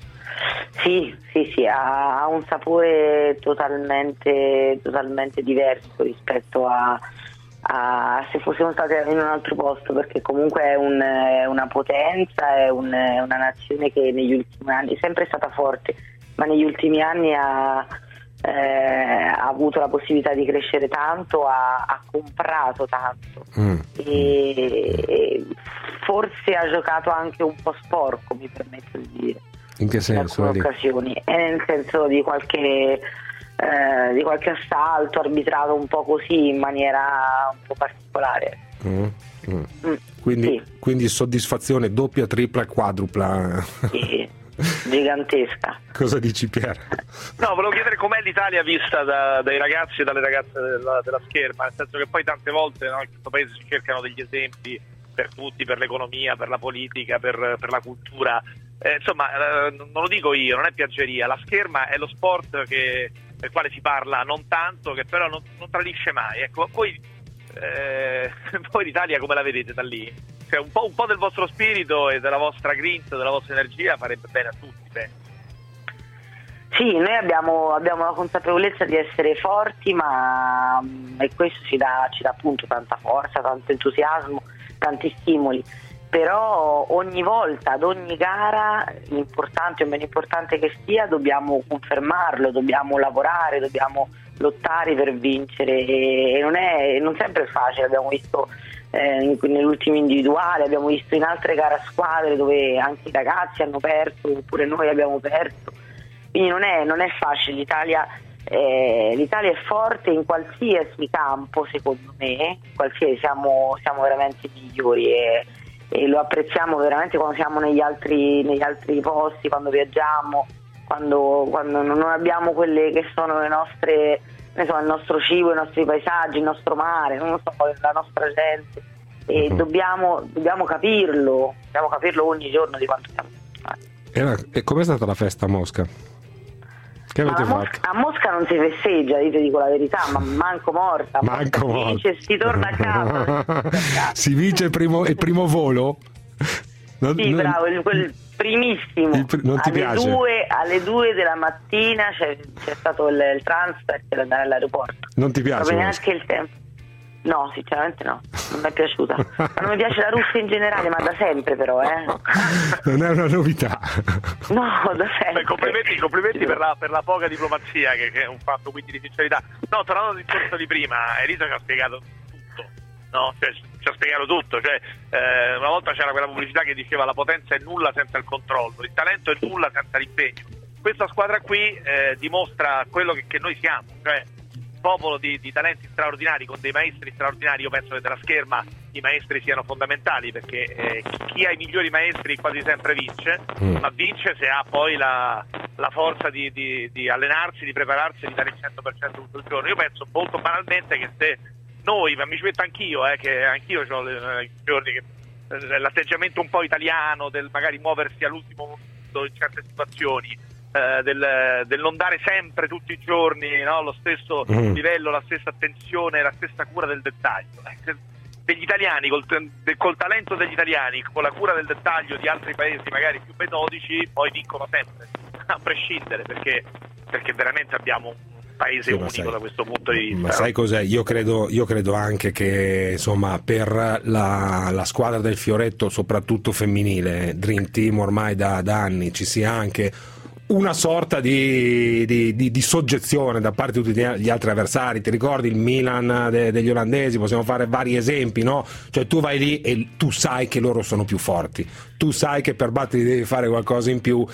Speaker 12: Sì, sì, sì, ha, ha un sapore totalmente, totalmente diverso rispetto a Uh, se fossimo stati in un altro posto, perché comunque è, un, è una potenza, è, un, è una nazione che negli ultimi anni è sempre stata forte, ma negli ultimi anni ha, eh, ha avuto la possibilità di crescere tanto, ha, ha comprato tanto mm. e, e forse ha giocato anche un po' sporco, mi permetto di dire.
Speaker 2: In che senso?
Speaker 12: In alcune occasioni, e nel senso di qualche Eh, di qualche assalto arbitrato un po' così in maniera un po' particolare.
Speaker 2: Mm, mm. Mm, quindi, sì. quindi soddisfazione doppia, tripla e quadrupla.
Speaker 12: Sì, gigantesca.
Speaker 2: Cosa dici, Pier?
Speaker 4: No, volevo chiedere com'è l'Italia vista da, dai ragazzi e dalle ragazze della, della scherma, nel senso che poi tante volte, no, in questo paese si cercano degli esempi per tutti, per l'economia, per la politica, per, per la cultura. Eh, insomma, eh, non lo dico io, non è piaggeria, la scherma è lo sport che del quale si parla non tanto, che però non, non tradisce mai. Ecco, voi, eh, voi l'Italia come la vedete da lì? Cioè, un po', un po' del vostro spirito e della vostra grinta, della vostra energia farebbe bene a tutti, penso.
Speaker 12: Sì, noi abbiamo, abbiamo la consapevolezza di essere forti, ma e questo ci dà, ci dà appunto tanta forza, tanto entusiasmo, tanti stimoli. però ogni volta, ad ogni gara, importante o meno importante che sia, dobbiamo confermarlo, dobbiamo lavorare, dobbiamo lottare per vincere, e non è non sempre è facile. Abbiamo visto eh, nell'ultimo individuale, abbiamo visto in altre gare a squadre dove anche i ragazzi hanno perso oppure noi abbiamo perso, quindi non è, non è facile. L'Italia, eh, l'Italia è forte in qualsiasi campo, secondo me, in qualsiasi, siamo, siamo veramente migliori, e e lo apprezziamo veramente quando siamo negli altri, negli altri posti, quando viaggiamo, quando, quando non abbiamo quelle che sono le nostre, ne so, il nostro cibo, i nostri paesaggi, il nostro mare, non lo so, la nostra gente, e dobbiamo, dobbiamo capirlo, dobbiamo capirlo ogni giorno di quanto siamo fortunati.
Speaker 2: Era, e com'è stata la festa a Mosca? Che avete
Speaker 12: Ma a,
Speaker 2: fatto?
Speaker 12: Mosca, a Mosca non si festeggia, io ti dico la verità, ma manco morta.
Speaker 2: Manco
Speaker 12: si
Speaker 2: morta.
Speaker 12: dice, si torna a casa.
Speaker 2: Si vince il primo, il primo volo? Non,
Speaker 12: sì,
Speaker 2: non...
Speaker 12: bravo, il, quel primissimo.
Speaker 2: Il pr- non ti
Speaker 12: alle,
Speaker 2: piace?
Speaker 12: due, alle due della mattina c'è, c'è stato il, il transfer per andare all'aeroporto.
Speaker 2: Non ti piace?
Speaker 12: Proprio neanche il tempo. No, sinceramente no, non mi è piaciuta. Ma non mi piace la Russia in generale, ma da sempre però, eh.
Speaker 2: Non è una novità.
Speaker 12: No, da sempre.
Speaker 4: Beh, complimenti, complimenti per, la, per la poca diplomazia, che, che è un fatto quindi di sincerità. No, tornando al discorso di prima, Elisa ci ha spiegato tutto, no? Cioè, ci ha spiegato tutto. Cioè, eh, una volta c'era quella pubblicità che diceva la potenza è nulla senza il controllo, il talento è nulla senza l'impegno. Questa squadra qui eh, dimostra quello che, che noi siamo, cioè popolo di, di talenti straordinari con dei maestri straordinari. Io penso che dalla scherma i maestri siano fondamentali, perché eh, chi ha i migliori maestri quasi sempre vince, mm. ma vince se ha poi la, la forza di, di, di allenarsi, di prepararsi e di dare il cento per cento tutto il giorno. Io penso molto banalmente che se noi, ma mi ci metto anch'io, eh, che anch'io ho i giorni che eh, l'atteggiamento un po' italiano del magari muoversi all'ultimo momento in certe situazioni, Del, del non dare sempre tutti i giorni, no, lo stesso mm. livello, la stessa attenzione, la stessa cura del dettaglio. Eh, degli italiani, col, col talento degli italiani, con la cura del dettaglio di altri paesi magari più metodici, poi vincono sempre, a prescindere, perché, perché veramente abbiamo un paese sì, unico sai, da questo punto di vista.
Speaker 2: Ma sai cos'è? Io credo, io credo anche che insomma per la, la squadra del Fioretto, soprattutto femminile, Dream Team ormai da, da anni, ci sia anche una sorta di, di, di, di soggezione da parte di tutti gli altri avversari. Ti ricordi il Milan de, degli olandesi? Possiamo fare vari esempi, no? Cioè tu vai lì e tu sai che loro sono più forti, tu sai che per batterli devi fare qualcosa in più.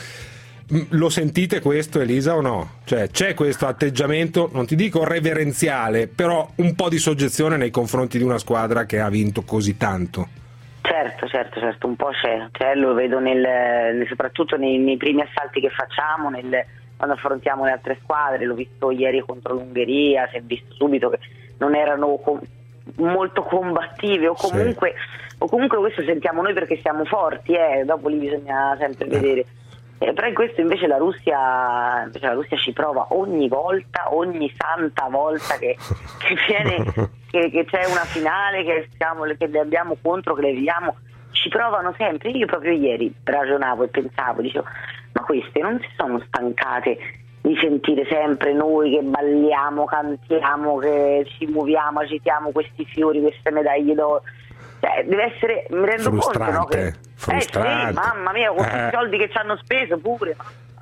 Speaker 2: Lo sentite questo, Elisa, o no? Cioè c'è questo atteggiamento, non ti dico reverenziale, però un po' di soggezione nei confronti di una squadra che ha vinto così tanto.
Speaker 12: Certo, certo, certo, un po' c'è, cioè, lo vedo nel, soprattutto nei, nei primi assalti che facciamo, nel, quando affrontiamo le altre squadre. L'ho visto ieri contro l'Ungheria, si è visto subito che non erano com- molto combattive, o comunque, sì. o comunque questo sentiamo noi perché siamo forti, eh, dopo lì bisogna sempre vedere. Eh, però in questo invece la Russia, invece la Russia ci prova ogni volta, ogni santa volta che, che viene, che, che c'è una finale, che, siamo, che le abbiamo contro, che le vediamo, ci provano sempre. Io proprio ieri ragionavo e pensavo, dicevo, ma queste non si sono stancate di sentire sempre noi che balliamo, cantiamo, che ci muoviamo, agitiamo questi fiori, queste medaglie d'oro. Cioè, deve essere, mi rendo
Speaker 2: frustrante,
Speaker 12: conto, no? Che,
Speaker 2: frustrante.
Speaker 12: Eh sì, mamma mia, con
Speaker 2: eh.
Speaker 12: i soldi che ci hanno speso pure.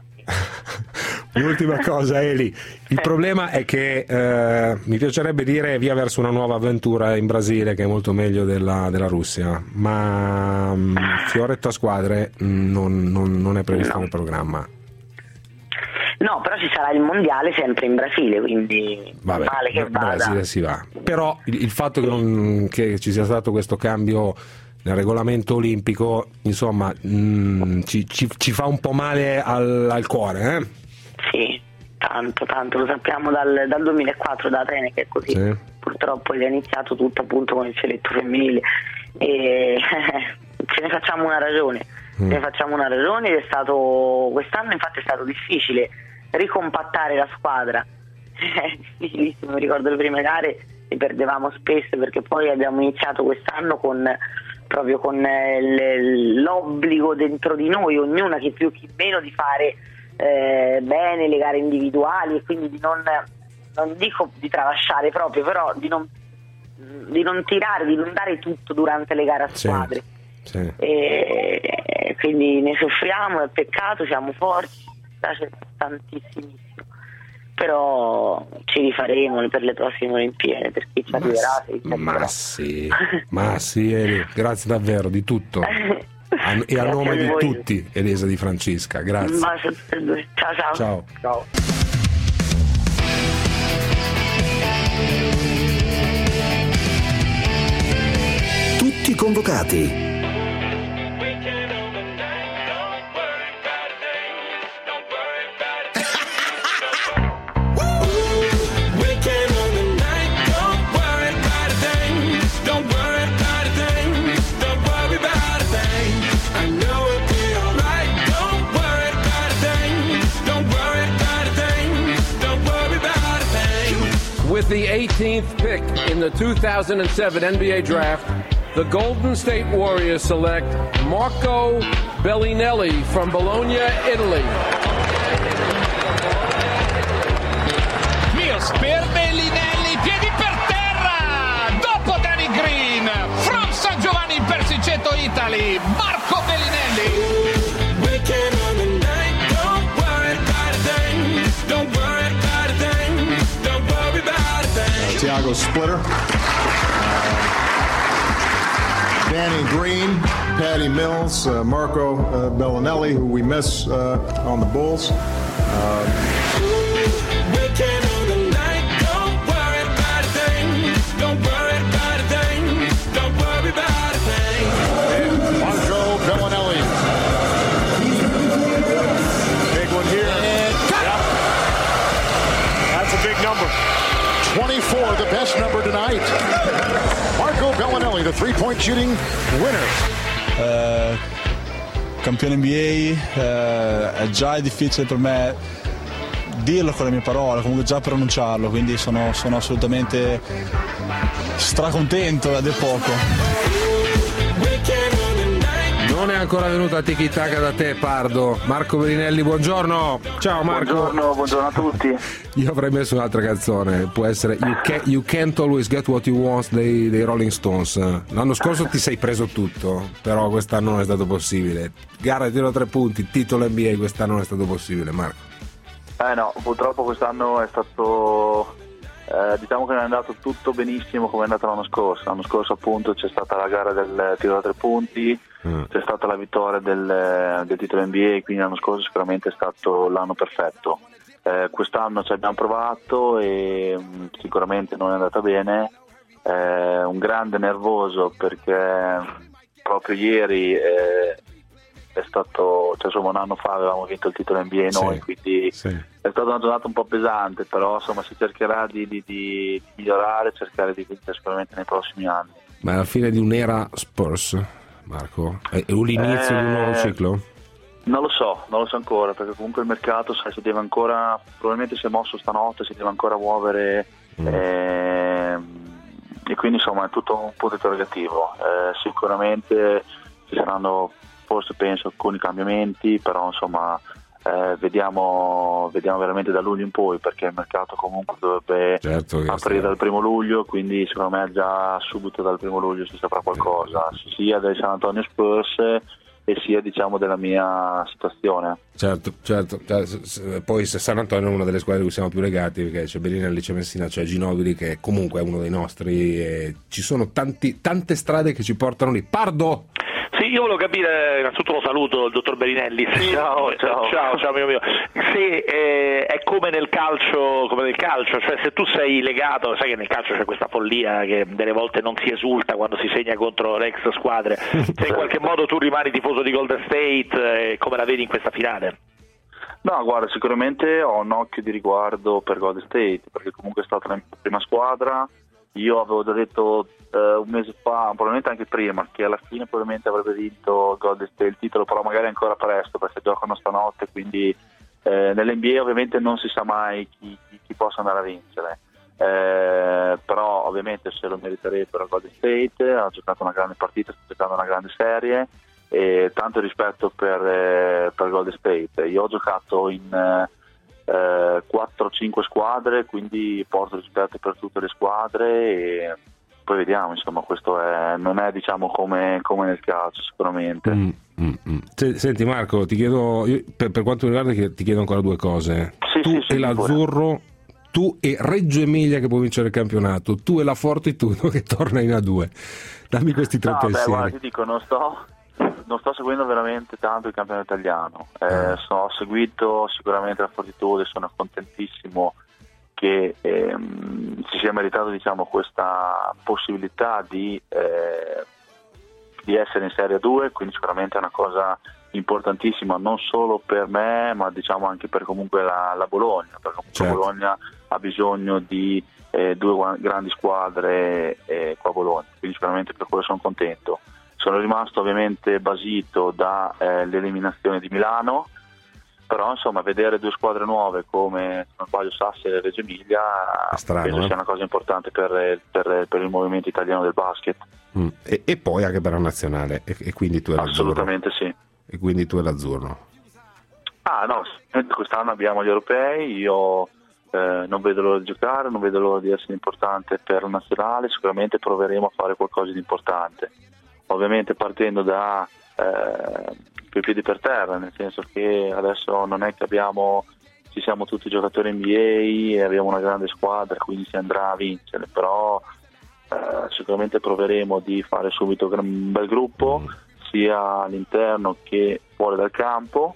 Speaker 2: L'ultima cosa, Eli, il eh. problema è che eh, mi piacerebbe dire via verso una nuova avventura in Brasile, che è molto meglio della, della Russia, ma mh, Fioretto a squadre mh, non, non, non è previsto no. nel programma.
Speaker 12: No, però ci sarà il mondiale sempre in Brasile, quindi
Speaker 2: vabbè,
Speaker 12: male che vada.
Speaker 2: Brasile si va. Però il, il fatto che, non, che ci sia stato questo cambio nel regolamento olimpico, insomma, mh, ci, ci, ci fa un po' male al, al cuore, eh?
Speaker 12: Sì, tanto, tanto, lo sappiamo dal, dal duemilaquattro da Atene che è così. Sì. Purtroppo è iniziato tutto appunto con il Fioretto femminile e ce ne facciamo una ragione. Mm. Ce ne facciamo una ragione ed è stato, quest'anno infatti è stato difficile ricompattare la squadra, è difficilissimo. Mi ricordo le prime gare e perdevamo spesso, perché poi abbiamo iniziato quest'anno con proprio con l'obbligo dentro di noi, ognuna chi più chi meno, di fare eh, bene le gare individuali, e quindi di non, non dico di tralasciare proprio, però di non, di non tirare, di non dare tutto durante le gare a squadre. Sì.
Speaker 2: Sì.
Speaker 12: E quindi ne soffriamo, è peccato, siamo forti, ci piace tantissimo, però ci rifaremo per le prossime Olimpiadi, per chi ci arriverà.
Speaker 2: Ma, ma sì, ma sì, Eli, grazie davvero di tutto. A, e a nome di tutti, Elisa Di Francesca, grazie.
Speaker 12: Ciao ciao.
Speaker 2: Ciao.
Speaker 12: Ciao.
Speaker 1: Tutti convocati.
Speaker 13: With the eighteenth pick in the two thousand seven N B A draft, the Golden State Warriors select Marco Bellinelli from Bologna, Italy.
Speaker 14: Mills per Bellinelli, piedi per terra, dopo Danny Green, from San Giovanni in Persiceto, Italy, Marco Bellinelli.
Speaker 15: Thiago Splitter, uh, Danny Green, Patty Mills, uh, Marco uh, Bellinelli, who we miss uh, on the Bulls. Uh, Marco Bellinelli. Big one here. Yep. That's a big number. twenty-four, the best number tonight. Marco Bellinelli, the three-point shooting winner.
Speaker 16: Eh, campione N B A, eh, è già difficile per me dirlo con le mie parole, comunque già pronunciarlo, quindi sono, sono assolutamente stracontento, a dir poco.
Speaker 2: Non è ancora venuta a Tiki Taka da te, Pardo. Marco Bellinelli, buongiorno. Ciao Marco.
Speaker 17: Buongiorno, buongiorno a tutti.
Speaker 2: Io avrei messo un'altra canzone, può essere You, can, you Can't Always Get What You Want dei, dei Rolling Stones. L'anno scorso ti sei preso tutto, però quest'anno non è stato possibile. Gara di tiro a tre punti, titolo N B A, quest'anno non è stato possibile, Marco.
Speaker 17: Eh no, purtroppo quest'anno è stato... Eh, diciamo che non è andato tutto benissimo come è andato l'anno scorso. L'anno scorso appunto c'è stata la gara del tiro da tre punti, mm. c'è stata la vittoria del, del titolo N B A, quindi l'anno scorso sicuramente è stato l'anno perfetto. Eh, quest'anno ci abbiamo provato e mh, sicuramente non è andata bene. Eh, un grande nervoso perché proprio ieri eh, è stato, cioè insomma un anno fa avevamo vinto il titolo N B A noi, sì, quindi sì. È stata una giornata un po' pesante, però insomma si cercherà di, di, di migliorare, cercare di vincere sicuramente nei prossimi anni.
Speaker 2: Ma è la fine di un'era Spurs, Marco? È l'inizio eh, di un nuovo ciclo?
Speaker 17: Non lo so, non lo so ancora, perché comunque il mercato sai, si deve ancora, probabilmente si è mosso stanotte, si deve ancora muovere mm. eh, e quindi insomma è tutto un punto interrogativo. Eh, sicuramente ci saranno forse penso alcuni cambiamenti, però insomma eh, vediamo, vediamo veramente da luglio in poi, perché il mercato comunque dovrebbe certo aprire sta... dal primo luglio, quindi secondo me già subito dal primo luglio si saprà qualcosa, sia dei San Antonio Spurs e sia diciamo della mia situazione.
Speaker 2: Certo, certo, poi se San Antonio è una delle squadre a cui siamo più legati, perché c'è Bellinelli, c'è Messina, c'è Ginobili che comunque è uno dei nostri e ci sono tanti, tante strade che ci portano lì. Pardo!
Speaker 4: Sì, io volevo capire, innanzitutto lo saluto, il dottor Bellinelli. Sì, ciao, ciao, ciao, ciao mio mio. Se eh, è come nel calcio, come nel calcio, cioè se tu sei legato, sai che nel calcio c'è questa follia che delle volte non si esulta quando si segna contro le ex squadre, se in qualche modo tu rimani tifoso di Golden State, eh, come la vedi in questa finale?
Speaker 17: No, guarda, sicuramente ho un occhio di riguardo per Golden State, perché comunque è stata la mia prima squadra. Io avevo già detto uh, un mese fa, probabilmente anche prima, che alla fine probabilmente avrebbe vinto Golden State il titolo, però magari ancora presto perché giocano stanotte, quindi eh, nell'N B A ovviamente non si sa mai chi, chi, chi possa andare a vincere, eh, però ovviamente se lo meriterebbero Golden State, ha giocato una grande partita, sta giocando una grande serie e tanto rispetto per, eh, per Golden State. Io ho giocato in... Eh, quattro cinque squadre, quindi porto rispetto per tutte le squadre e poi vediamo, insomma, questo è, non è diciamo come, come nel calcio sicuramente.
Speaker 2: Mm, mm, mm. Senti Marco, ti chiedo, io, per, per quanto mi riguarda ti chiedo ancora due cose.
Speaker 17: Sì,
Speaker 2: tu
Speaker 17: sì, sì,
Speaker 2: e l'Azzurro, tu e Reggio Emilia che può vincere il campionato, tu e la Fortitudo che torna in A due. Dammi questi tre
Speaker 17: no,
Speaker 2: pensieri.
Speaker 17: Beh, guarda, ti dico, non sto, non sto seguendo veramente tanto il campionato italiano. Eh, so, ho seguito sicuramente la Fortitudo e sono contentissimo che ehm, si sia meritato diciamo questa possibilità di, eh, di essere in Serie due, quindi sicuramente è una cosa importantissima non solo per me ma diciamo anche per comunque la, la Bologna, perché comunque certo. Bologna ha bisogno di eh, due grandi squadre eh, qua a Bologna, quindi sicuramente per quello sono contento. Sono rimasto ovviamente basito dall'eliminazione di Milano, però insomma vedere due squadre nuove come non sbaglio Sassari e Reggio Emilia
Speaker 2: strano,
Speaker 17: penso
Speaker 2: eh?
Speaker 17: sia una cosa importante per, per, per il movimento italiano del basket.
Speaker 2: Mm. E, e poi anche per la nazionale, e, e quindi tu e l'Azzurro.
Speaker 17: Assolutamente sì.
Speaker 2: E quindi tu e l'Azzurro.
Speaker 17: Ah no, quest'anno abbiamo gli europei, io eh, non vedo l'ora di giocare, non vedo l'ora di essere importante per la nazionale, sicuramente proveremo a fare qualcosa di importante. Ovviamente partendo da eh, i piedi per terra, nel senso che adesso non è che abbiamo, ci siamo tutti giocatori N B A e abbiamo una grande squadra, quindi si andrà a vincere, però eh, sicuramente proveremo di fare subito un bel gruppo, mm. sia all'interno che fuori dal campo,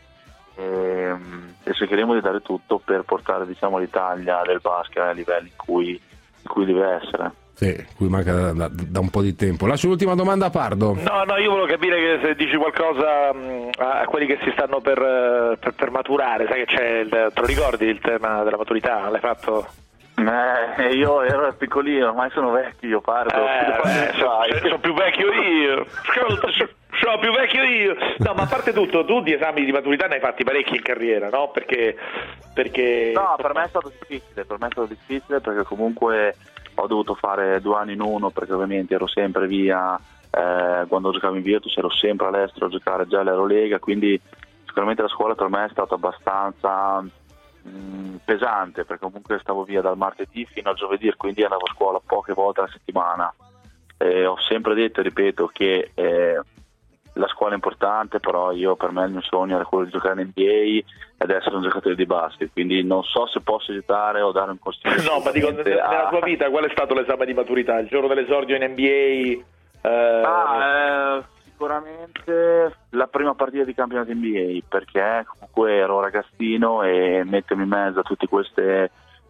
Speaker 17: e, e cercheremo di dare tutto per portare diciamo l'Italia del basket ai livelli in cui, in cui deve essere.
Speaker 2: Sì, qui manca da, da, da un po' di tempo. Lascio l'ultima domanda a Pardo.
Speaker 4: No, no, io volevo capire che se dici qualcosa mh, a quelli che si stanno per, per, per maturare, sai che c'è, il, te lo ricordi il tema della maturità? L'hai fatto?
Speaker 17: Eh, io ero piccolino, ormai sono vecchio, Pardo.
Speaker 4: Eh, sono, sono più vecchio io. Sono, sono più vecchio io. No, ma a parte tutto, tu di esami di maturità ne hai fatti parecchi in carriera, no? Perché, perché...
Speaker 17: No, per me è stato difficile, per me è stato difficile perché comunque ho dovuto fare due anni in uno perché ovviamente ero sempre via, eh, quando giocavo in Virtus ero sempre all'estero a giocare già all'Eurolega, quindi sicuramente la scuola per me è stata abbastanza mh, pesante perché comunque stavo via dal martedì fino al giovedì, quindi andavo a scuola poche volte alla settimana. Eh, ho sempre detto e ripeto che eh, la scuola è importante, però io per me il mio sogno era quello di giocare in N B A ed essere un giocatore di basket, quindi non so se posso aiutare o dare un consiglio.
Speaker 4: No, ma dico, nella
Speaker 17: a...
Speaker 4: tua vita qual è stato l'esame di maturità? Il giorno dell'esordio in N B A? Eh...
Speaker 17: Ah, eh, sicuramente la prima partita di campionato N B A, perché comunque ero ragazzino e mettermi in mezzo a tutte queste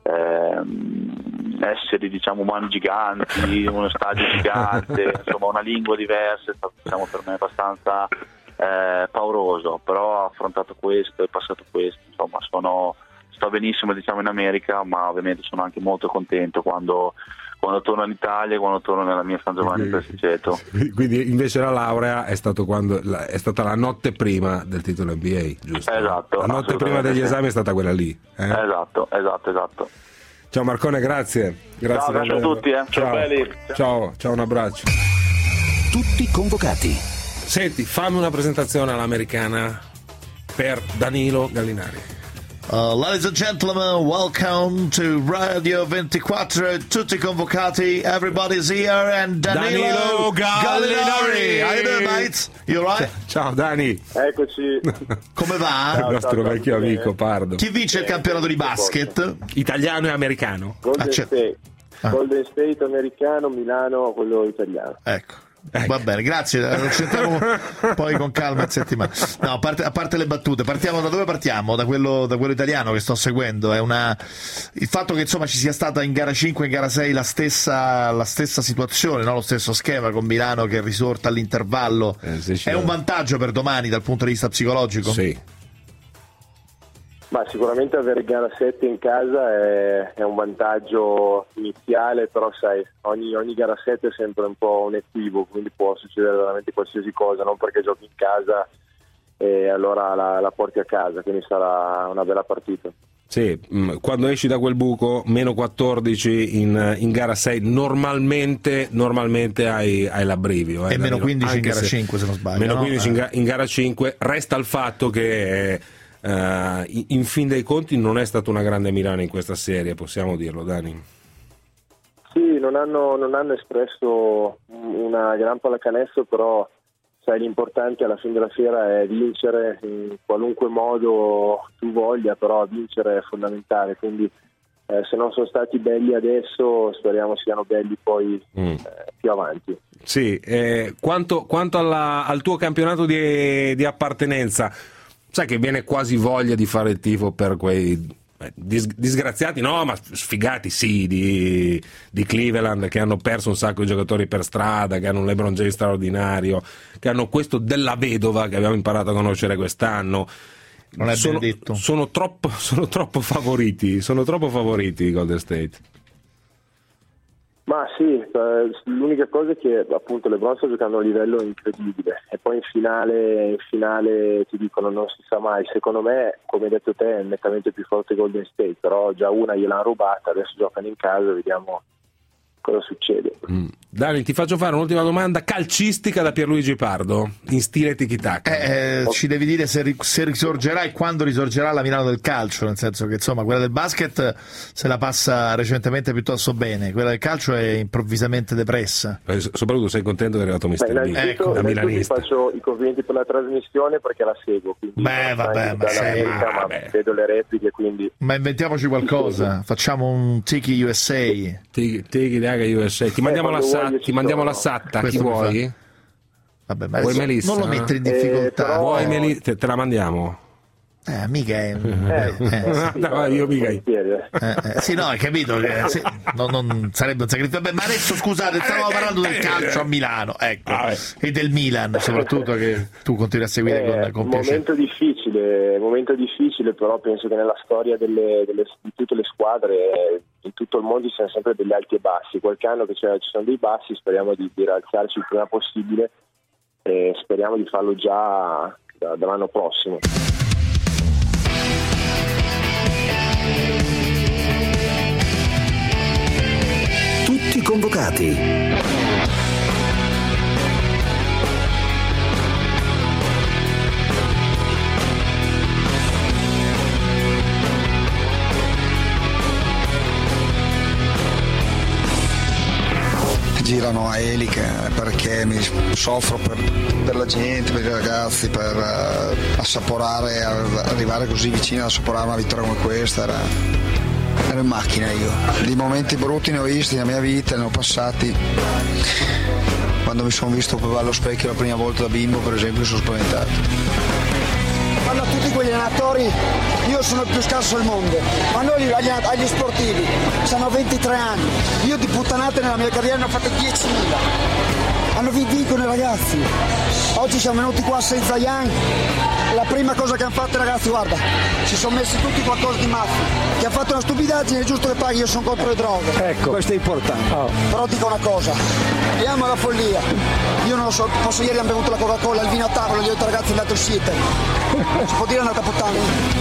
Speaker 17: ehm, esseri diciamo umani giganti, uno stadio gigante, insomma una lingua diversa, è stato diciamo per me abbastanza eh, pauroso, però ho affrontato questo e passato questo, insomma sono, sto benissimo diciamo in America, ma ovviamente sono anche molto contento quando, quando torno in Italia e quando torno nella mia San Giovanni Persiceto.
Speaker 2: Quindi invece la laurea è, stato quando, è stata la notte prima del titolo N B A, giusto?
Speaker 17: Esatto.
Speaker 2: La notte prima degli esami sì. È stata quella lì. Eh?
Speaker 17: Esatto, esatto, esatto.
Speaker 2: Ciao Marcone, grazie. Grazie,
Speaker 17: ciao, grazie a tutti. Eh.
Speaker 2: Ciao. Ciao. ciao, ciao, un abbraccio.
Speaker 1: Tutti convocati.
Speaker 2: Senti, fammi una presentazione all'americana per Danilo Gallinari.
Speaker 5: Uh, ladies and gentlemen, welcome to Radio ventiquattro, tutti convocati, everybody's here, and Danilo,
Speaker 2: Danilo Gallinari.
Speaker 5: How you doing, mate? You alright?
Speaker 2: Ciao Dani.
Speaker 18: Eccoci.
Speaker 5: Come va?
Speaker 2: Il nostro ciao, vecchio ciao, amico Pardo.
Speaker 5: Chi vince il campionato di basket?
Speaker 2: Italiano e americano.
Speaker 18: Golden
Speaker 5: ah,
Speaker 18: State. Ah. Golden State americano, Milano quello italiano.
Speaker 5: Ecco. Ecco. Va bene, grazie. Lo sentiamo poi con calma in settimana. No, a parte, a parte le battute, partiamo da dove partiamo? Da quello, da quello italiano che sto seguendo. È una... Il fatto che insomma ci sia stata in gara cinque e in gara sei la stessa, la stessa situazione, no? Lo stesso schema con Milano che risorta all'intervallo. Eh, è un vantaggio per domani dal punto di vista psicologico?
Speaker 2: Sì.
Speaker 18: Ma sicuramente avere gara sette in casa è, è un vantaggio iniziale, però sai, ogni, ogni gara sette è sempre un po' un equivoco, quindi può succedere veramente qualsiasi cosa, non perché giochi in casa e allora la, la porti a casa, quindi sarà una bella partita.
Speaker 2: Sì, quando esci da quel buco, meno quattordici in, in gara sei, normalmente, normalmente hai, hai l'abbrivio. Eh,
Speaker 5: e meno quindici in gara se, cinque se non sbaglio.
Speaker 2: Meno
Speaker 5: no?
Speaker 2: quindici
Speaker 5: eh.
Speaker 2: in, in gara cinque, resta il fatto che... Eh, Uh, in fin dei conti non è stata una grande Milano in questa serie, possiamo dirlo, Dani?
Speaker 18: Sì, non hanno, non hanno espresso una gran pallacanestro, però sai, l'importante alla fine della fiera è vincere in qualunque modo tu voglia, però vincere è fondamentale, quindi eh, se non sono stati belli adesso speriamo siano belli poi mm. eh, più avanti.
Speaker 2: Sì, eh, quanto, quanto alla, al tuo campionato di, di appartenenza, sai che viene quasi voglia di fare il tifo per quei dis, disgraziati, no, ma sfigati sì, di, di Cleveland, che hanno perso un sacco di giocatori per strada, che hanno un LeBron James straordinario, che hanno questo della vedova che abbiamo imparato a conoscere quest'anno.
Speaker 5: Non è
Speaker 2: sono,
Speaker 5: ben detto.
Speaker 2: Sono troppo, sono troppo favoriti, sono troppo favoriti i Golden State.
Speaker 18: Ma sì, eh, l'unica cosa è che appunto LeBron sta giocando a un livello incredibile e poi in finale, in finale ti dicono non si sa mai. Secondo me, come hai detto te, è nettamente più forte Golden State, però già una gliel'hanno rubata, adesso giocano in casa, vediamo cosa succede.
Speaker 2: Mm. Dani, ti faccio fare un'ultima domanda calcistica da Pierluigi Pardo, in stile tiki-taka.
Speaker 5: Eh, eh, ci devi dire se, ri- se risorgerà e quando risorgerà la Milano del calcio, nel senso che insomma quella del basket se la passa recentemente piuttosto bene, quella del calcio è improvvisamente depressa.
Speaker 2: Eh, soprattutto sei contento che è arrivato mister
Speaker 18: Beh,
Speaker 2: D,
Speaker 18: ecco,
Speaker 2: da milanista.
Speaker 18: Ti faccio i complimenti per la trasmissione perché la seguo, quindi
Speaker 5: beh vabbè ma, sei...
Speaker 18: America, ma
Speaker 5: beh.
Speaker 18: vedo le repliche, quindi
Speaker 5: ma inventiamoci qualcosa, facciamo un Tiki U S A.
Speaker 2: Tiki, tiki U S A. Ti mandiamo, eh, la, sa- ti mandiamo la satta, chi vuoi?
Speaker 5: Vabbè, ma
Speaker 2: vuoi Melissa?
Speaker 5: Non lo mettere in difficoltà.
Speaker 18: Eh, però...
Speaker 2: Vuoi Melissa? Te, te la mandiamo?
Speaker 5: Eh, mica è...
Speaker 18: Eh,
Speaker 5: eh, sì.
Speaker 2: No, io mica.
Speaker 5: Eh, eh, sì, no, hai capito che sì, non, non sarebbe un sacrificio. Vabbè, ma adesso scusate, stavamo parlando del calcio a Milano, ecco, e del Milan, soprattutto, che tu continui a seguire
Speaker 18: eh,
Speaker 5: con, con
Speaker 18: momento
Speaker 5: piacere.
Speaker 18: difficile, momento difficile, però penso che nella storia delle, delle, di tutte le squadre in tutto il mondo ci siano sempre degli alti e bassi. Qualche anno che ci sono dei bassi, speriamo di, di rialzarci il prima possibile e speriamo di farlo già da, dall'anno prossimo.
Speaker 1: Tutti convocati.
Speaker 19: Girano a eliche perché mi soffro per, per la gente, per i ragazzi, per uh, assaporare, arrivare così vicino ad assaporare una vittoria come questa. Era, ero in macchina io. Di momenti brutti ne ho visti nella mia vita, ne ho passati. Quando mi sono visto allo specchio la prima volta da bimbo, per esempio, sono spaventato.
Speaker 20: Fanno a tutti quegli allenatori, io sono il più scarso al mondo, ma noi agli, agli sportivi, hanno ventitré anni, io di puttanate nella mia carriera ne ho fatte diecimila, hanno vinto i ragazzi, oggi siamo venuti qua senza Young, la prima cosa che hanno fatto ragazzi, guarda, si sono messi tutti qualcosa di mafia, che ha fatto una stupidaggine, è giusto che paghi, io sono contro le droghe, ecco. Questo è importante, oh. Però dico una cosa, andiamo alla follia, io non lo so, posso ieri abbiamo bevuto la Coca-Cola, il vino a tavola, gli ho detto ragazzi andate uscite, si può dire andata a puttana?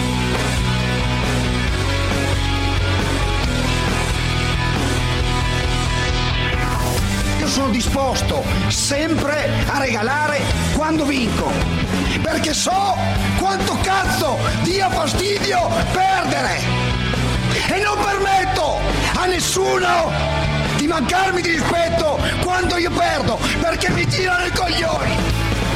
Speaker 20: Io sono disposto sempre a regalare quando vinco, perché so quanto cazzo dia fastidio perdere e non permetto a nessuno di mancarmi di rispetto quando io perdo, perché mi tirano i coglioni.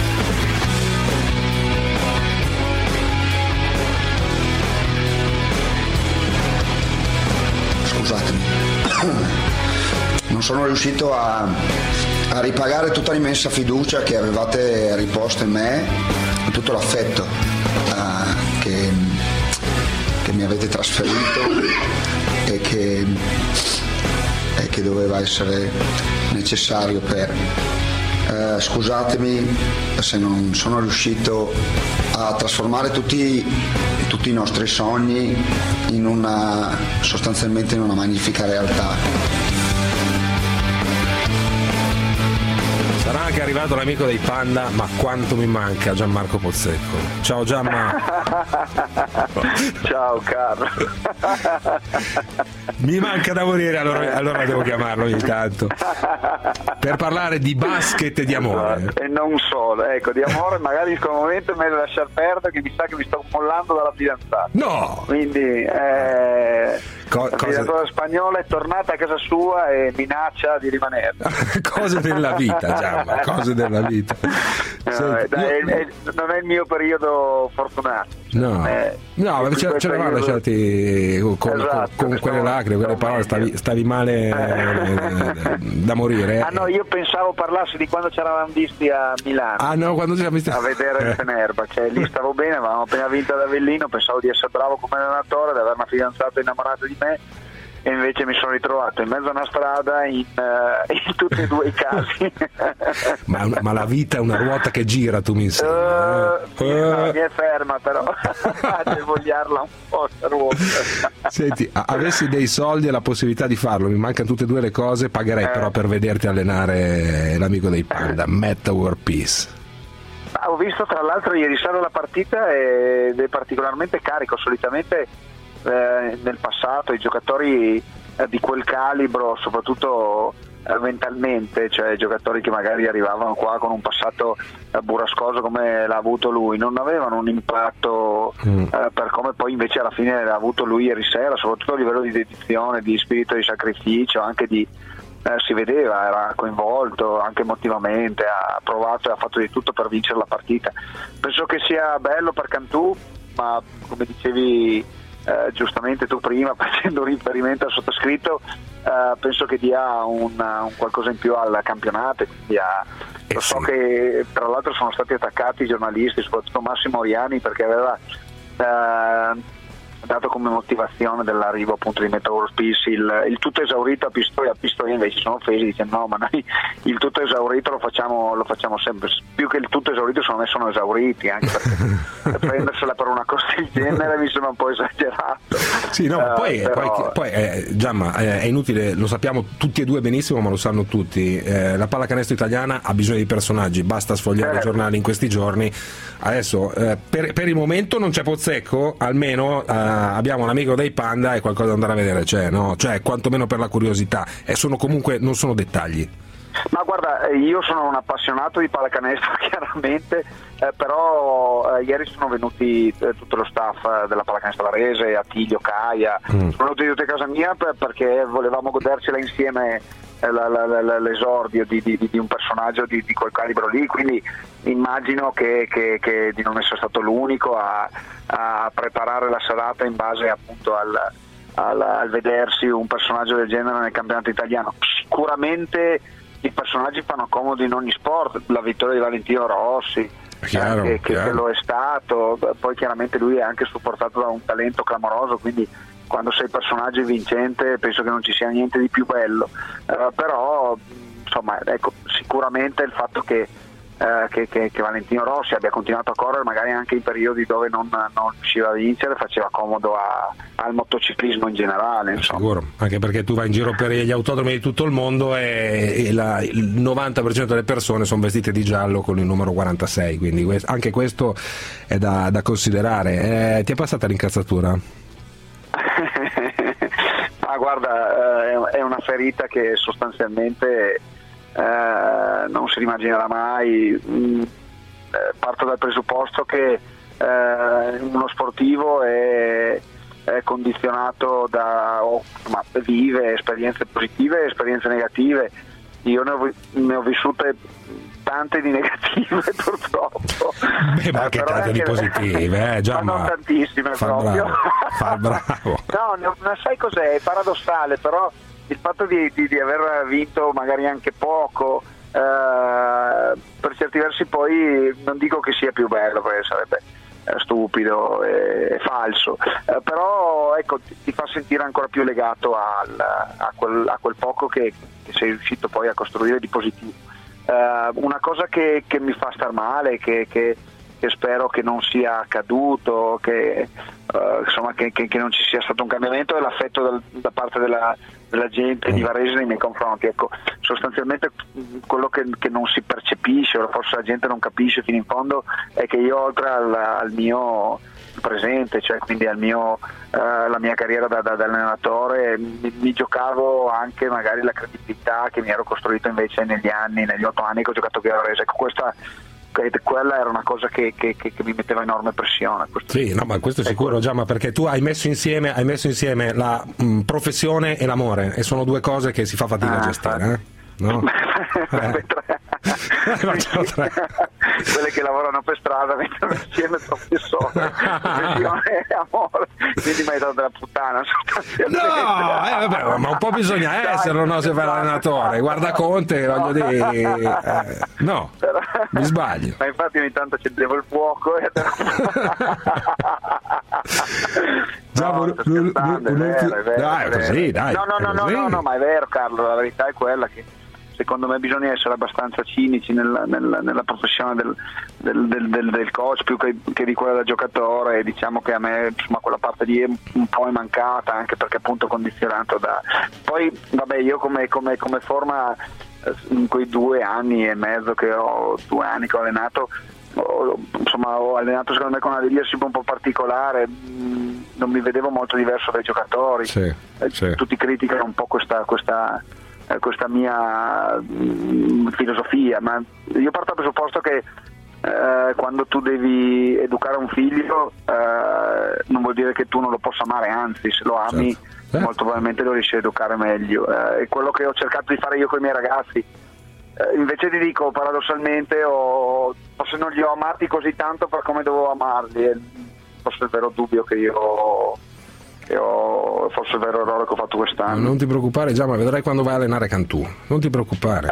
Speaker 19: Scusatemi, non sono riuscito a, a ripagare tutta l'immensa fiducia che avevate riposto in me, tutto l'affetto uh, che, che mi avete trasferito e che, e che doveva essere necessario per... Uh, scusatemi se non sono riuscito a trasformare tutti, tutti i nostri sogni in una, sostanzialmente in una magnifica realtà.
Speaker 2: Sarà anche arrivato l'amico dei Panda, ma quanto mi manca Gianmarco Pozzecco. Ciao Gianma.
Speaker 6: Ciao Carlo.
Speaker 2: Mi manca da morire, allora, allora devo chiamarlo ogni tanto per parlare di basket e di amore.
Speaker 6: E non solo, ecco, di amore magari in questo momento è meglio lasciar perdere, che mi sa che mi sto mollando dalla fidanzata.
Speaker 2: No!
Speaker 6: Quindi eh,
Speaker 2: Co-
Speaker 17: l'allenatore spagnolo è tornata a casa sua e minaccia di rimanere.
Speaker 2: Cose della vita, Giamma, cose della vita.
Speaker 17: No,
Speaker 2: Senti,
Speaker 17: dai,
Speaker 2: io-
Speaker 17: è- è- non è il mio periodo fortunato.
Speaker 2: No,
Speaker 17: Eh,
Speaker 2: no,
Speaker 17: in
Speaker 2: ce,
Speaker 17: quel
Speaker 2: ce l'avamo
Speaker 17: periodo-
Speaker 2: lasciati con, con-
Speaker 17: Esatto,
Speaker 2: con
Speaker 17: che
Speaker 2: quelle
Speaker 17: stavo-
Speaker 2: lacrime, quelle
Speaker 17: stavo
Speaker 2: parole, stavi, stavi male eh, da morire.
Speaker 17: Ah no, io pensavo parlassi di quando ci eravamo visti a Milano.
Speaker 2: Ah no, quando ci siamo visti
Speaker 17: A vedere il
Speaker 2: Eh.
Speaker 17: Fenerba, cioè lì stavo bene, avevamo appena vinto ad Avellino, pensavo di essere bravo come allenatore, di avere una fidanzata innamorata di me, e invece mi sono ritrovato in mezzo a una strada in, eh, in tutti e due i casi.
Speaker 2: ma, ma la vita è una ruota che gira, tu mi insegni.
Speaker 17: Uh,
Speaker 2: eh.
Speaker 17: no,
Speaker 2: Eh.
Speaker 17: mi è ferma però, devo vogliarla un po' sta ruota.
Speaker 2: Senti, a- avessi dei soldi e la possibilità di farlo, mi mancano tutte e due le cose, pagherei
Speaker 17: Eh.
Speaker 2: però per vederti allenare l'amico dei Panda, Matt World Peace.
Speaker 17: Ah, ho visto tra l'altro ieri sera la partita ed è particolarmente carico. Solitamente eh, nel passato i giocatori eh, di quel calibro, soprattutto eh, mentalmente, cioè giocatori che magari arrivavano qua con un passato eh, burrascoso come l'ha avuto lui, non avevano un impatto
Speaker 2: Mm.
Speaker 17: eh, per come poi invece alla fine l'ha avuto lui ieri sera, soprattutto a livello di dedizione, di spirito di sacrificio, anche di Eh, si vedeva, era coinvolto anche emotivamente, ha provato e ha fatto di tutto per vincere la partita. Penso che sia bello per Cantù, ma come dicevi eh, giustamente tu prima, facendo un riferimento al sottoscritto, eh, penso che dia un, un qualcosa in più al campionato. Quindi ha, lo so che tra l'altro sono stati attaccati i giornalisti, soprattutto Massimo Oriani, perché aveva eh, dato come motivazione dell'arrivo appunto di Matt World Peace il, il tutto esaurito a Pistoia. A Pistoia invece sono offesi dicendo no, ma noi il tutto esaurito lo facciamo, lo facciamo sempre, più che il tutto esaurito secondo me sono esauriti, anche perché prendersela per una cosa del genere mi sembra un po' esagerato.
Speaker 2: Sì, no,
Speaker 17: Eh,
Speaker 2: poi,
Speaker 17: però-
Speaker 2: poi, poi eh, Giamma, eh, è inutile, lo sappiamo tutti e due benissimo, ma lo sanno tutti. Eh, la pallacanestro italiana ha bisogno di personaggi, basta sfogliare i
Speaker 17: Certo.
Speaker 2: giornali in questi giorni. Adesso, eh, per, per il momento non c'è Pozzecco, almeno eh, abbiamo l'amico dei Panda e qualcosa da andare a vedere c'è, no? Cioè, quantomeno per la curiosità. E sono comunque, non sono dettagli.
Speaker 17: Ma guarda, eh, io sono un appassionato di pallacanestro chiaramente, eh, però eh, ieri sono venuti eh, tutto lo staff eh, della pallacanestro Varese, Attilio, Caia,
Speaker 2: Mm.
Speaker 17: sono venuti tutti a casa mia per- perché volevamo godercela insieme eh, la- la- la- l'esordio di, di- di un personaggio di, di quel calibro lì, quindi immagino che, che- che di non essere stato l'unico a, a preparare la serata in base appunto al, al, al vedersi un personaggio del genere nel campionato italiano. Sicuramente i personaggi fanno comodo in ogni sport, la vittoria di Valentino Rossi,
Speaker 2: Chiaro,
Speaker 17: eh, che, che-
Speaker 2: chiaro.
Speaker 17: che lo è stato, poi chiaramente lui è anche supportato da un talento clamoroso, quindi quando sei personaggio vincente penso che non ci sia niente di più bello. Eh, però insomma, ecco, sicuramente il fatto che eh, che, che, che Valentino Rossi abbia continuato a correre magari anche in periodi dove non, non riusciva a vincere faceva comodo a- al motociclismo in generale, insomma.
Speaker 2: Sicuro, anche perché tu vai in giro per gli autodromi di tutto il mondo e, e la- il novanta per cento delle persone sono vestite di giallo con il numero quarantasei, quindi que- anche questo è da, da considerare. Eh, ti è passata l'incazzatura?
Speaker 17: Ah, guarda, eh, è una ferita che sostanzialmente eh, non si immaginerà mai. Mm, eh, parto dal presupposto che eh, uno sportivo è, è condizionato da, o, insomma, vive esperienze positive e esperienze negative. Io ne ho, vi- ne ho vissute tante di negative purtroppo.
Speaker 2: Beh, ma
Speaker 17: Eh,
Speaker 2: anche
Speaker 17: però
Speaker 2: tante di
Speaker 17: anche-
Speaker 2: positive, eh, già,
Speaker 17: ma non
Speaker 2: ma
Speaker 17: tantissime
Speaker 2: fa
Speaker 17: proprio.
Speaker 2: bravo, fa bravo.
Speaker 17: No, ne- ma sai cos'è? È paradossale, però il fatto di, di- di aver vinto magari anche poco, eh, per certi versi poi non dico che sia più bello, perché sarebbe eh, stupido e, e falso, eh, però ecco, ti, ti fa sentire ancora più legato al- a, quel, a quel poco che, che sei riuscito poi a costruire di positivo. Eh, una cosa che, che mi fa star male, che, che- che spero che non sia accaduto, che, eh, insomma, che, che- che non ci sia stato un cambiamento, è l'affetto dal- da parte della, della gente di Varese nei miei confronti. Ecco, sostanzialmente mh, quello che, che non si percepisce, o forse la gente non capisce fino in fondo, è che io oltre al, al mio presente, cioè quindi al mio, eh, la mia carriera da, da, da allenatore, mi, mi giocavo anche magari la credibilità che mi ero costruito invece negli anni, negli otto anni che ho giocato qui a Varese. Ecco, questa e quella era una cosa che, che, che, che mi metteva enorme pressione. Questo
Speaker 2: sì, no, ma questo è sicuro, già, ma perché tu hai messo insieme, hai messo insieme la mh, professione e l'amore, e sono due cose che si fa fatica ah, a gestire, eh? No? eh.
Speaker 17: Quelle che lavorano per strada mettono insieme professione, professione e amore, quindi mi hai dato della puttana sostanzialmente.
Speaker 2: No, eh, vabbè, ma un po' bisogna esserlo, no, se fai l'allenatore, guarda Conte, no. Voglio dire eh, no, però, mi sbaglio,
Speaker 17: ma infatti ogni tanto accendevo il fuoco e
Speaker 2: già no,
Speaker 17: sto scherzando, è vero, è vero,
Speaker 2: dai,
Speaker 17: è vero.
Speaker 2: Così, dai,
Speaker 17: no no no, no no no ma è vero Carlo, la verità è quella che secondo me bisogna essere abbastanza cinici nella, nella, nella professione del, del, del, del, del coach più che, che di quella del giocatore, e diciamo che a me insomma quella parte lì un po' è mancata, anche perché appunto condizionato da poi vabbè io come, come, come forma in quei due anni e mezzo che ho due anni che ho allenato ho, insomma ho allenato secondo me con una leadership un po' particolare, non mi vedevo molto diverso dai giocatori,
Speaker 2: sì, sì.
Speaker 17: Tutti criticano un po' questa, questa questa mia mh, filosofia, ma io parto dal presupposto che eh, quando tu devi educare un figlio eh, non vuol dire che tu non lo possa amare, anzi se lo ami certo. molto probabilmente lo riesci a educare meglio, eh, è quello che ho cercato di fare io con i miei ragazzi, eh, invece ti dico paradossalmente ho, forse non li ho amati così tanto per come dovevo amarli, e forse è il vero dubbio che io ho e ho, forse è il vero errore che ho fatto quest'anno.
Speaker 2: Non ti preoccupare già, ma vedrai quando vai a allenare Cantù, non ti preoccupare.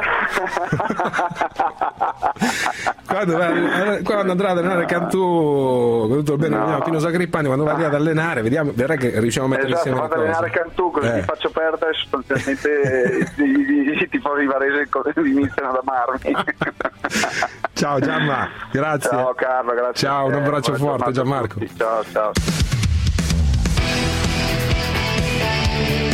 Speaker 2: quando, vai, quando andrà ad allenare Cantù con tutto il bene, no. Pino Sacripani, quando vai lì ad allenare vediamo, vedrai che riusciamo a mettere
Speaker 17: esatto,
Speaker 2: insieme
Speaker 17: le cose. Esatto, vado ad allenare Cantù così eh. ti faccio perdere sostanzialmente i tifosi varesi iniziano ad amarmi.
Speaker 2: Ciao Gianma, grazie.
Speaker 17: Ciao Carlo, grazie.
Speaker 2: Ciao, un abbraccio forte Gianmarco.
Speaker 17: Ciao, ciao.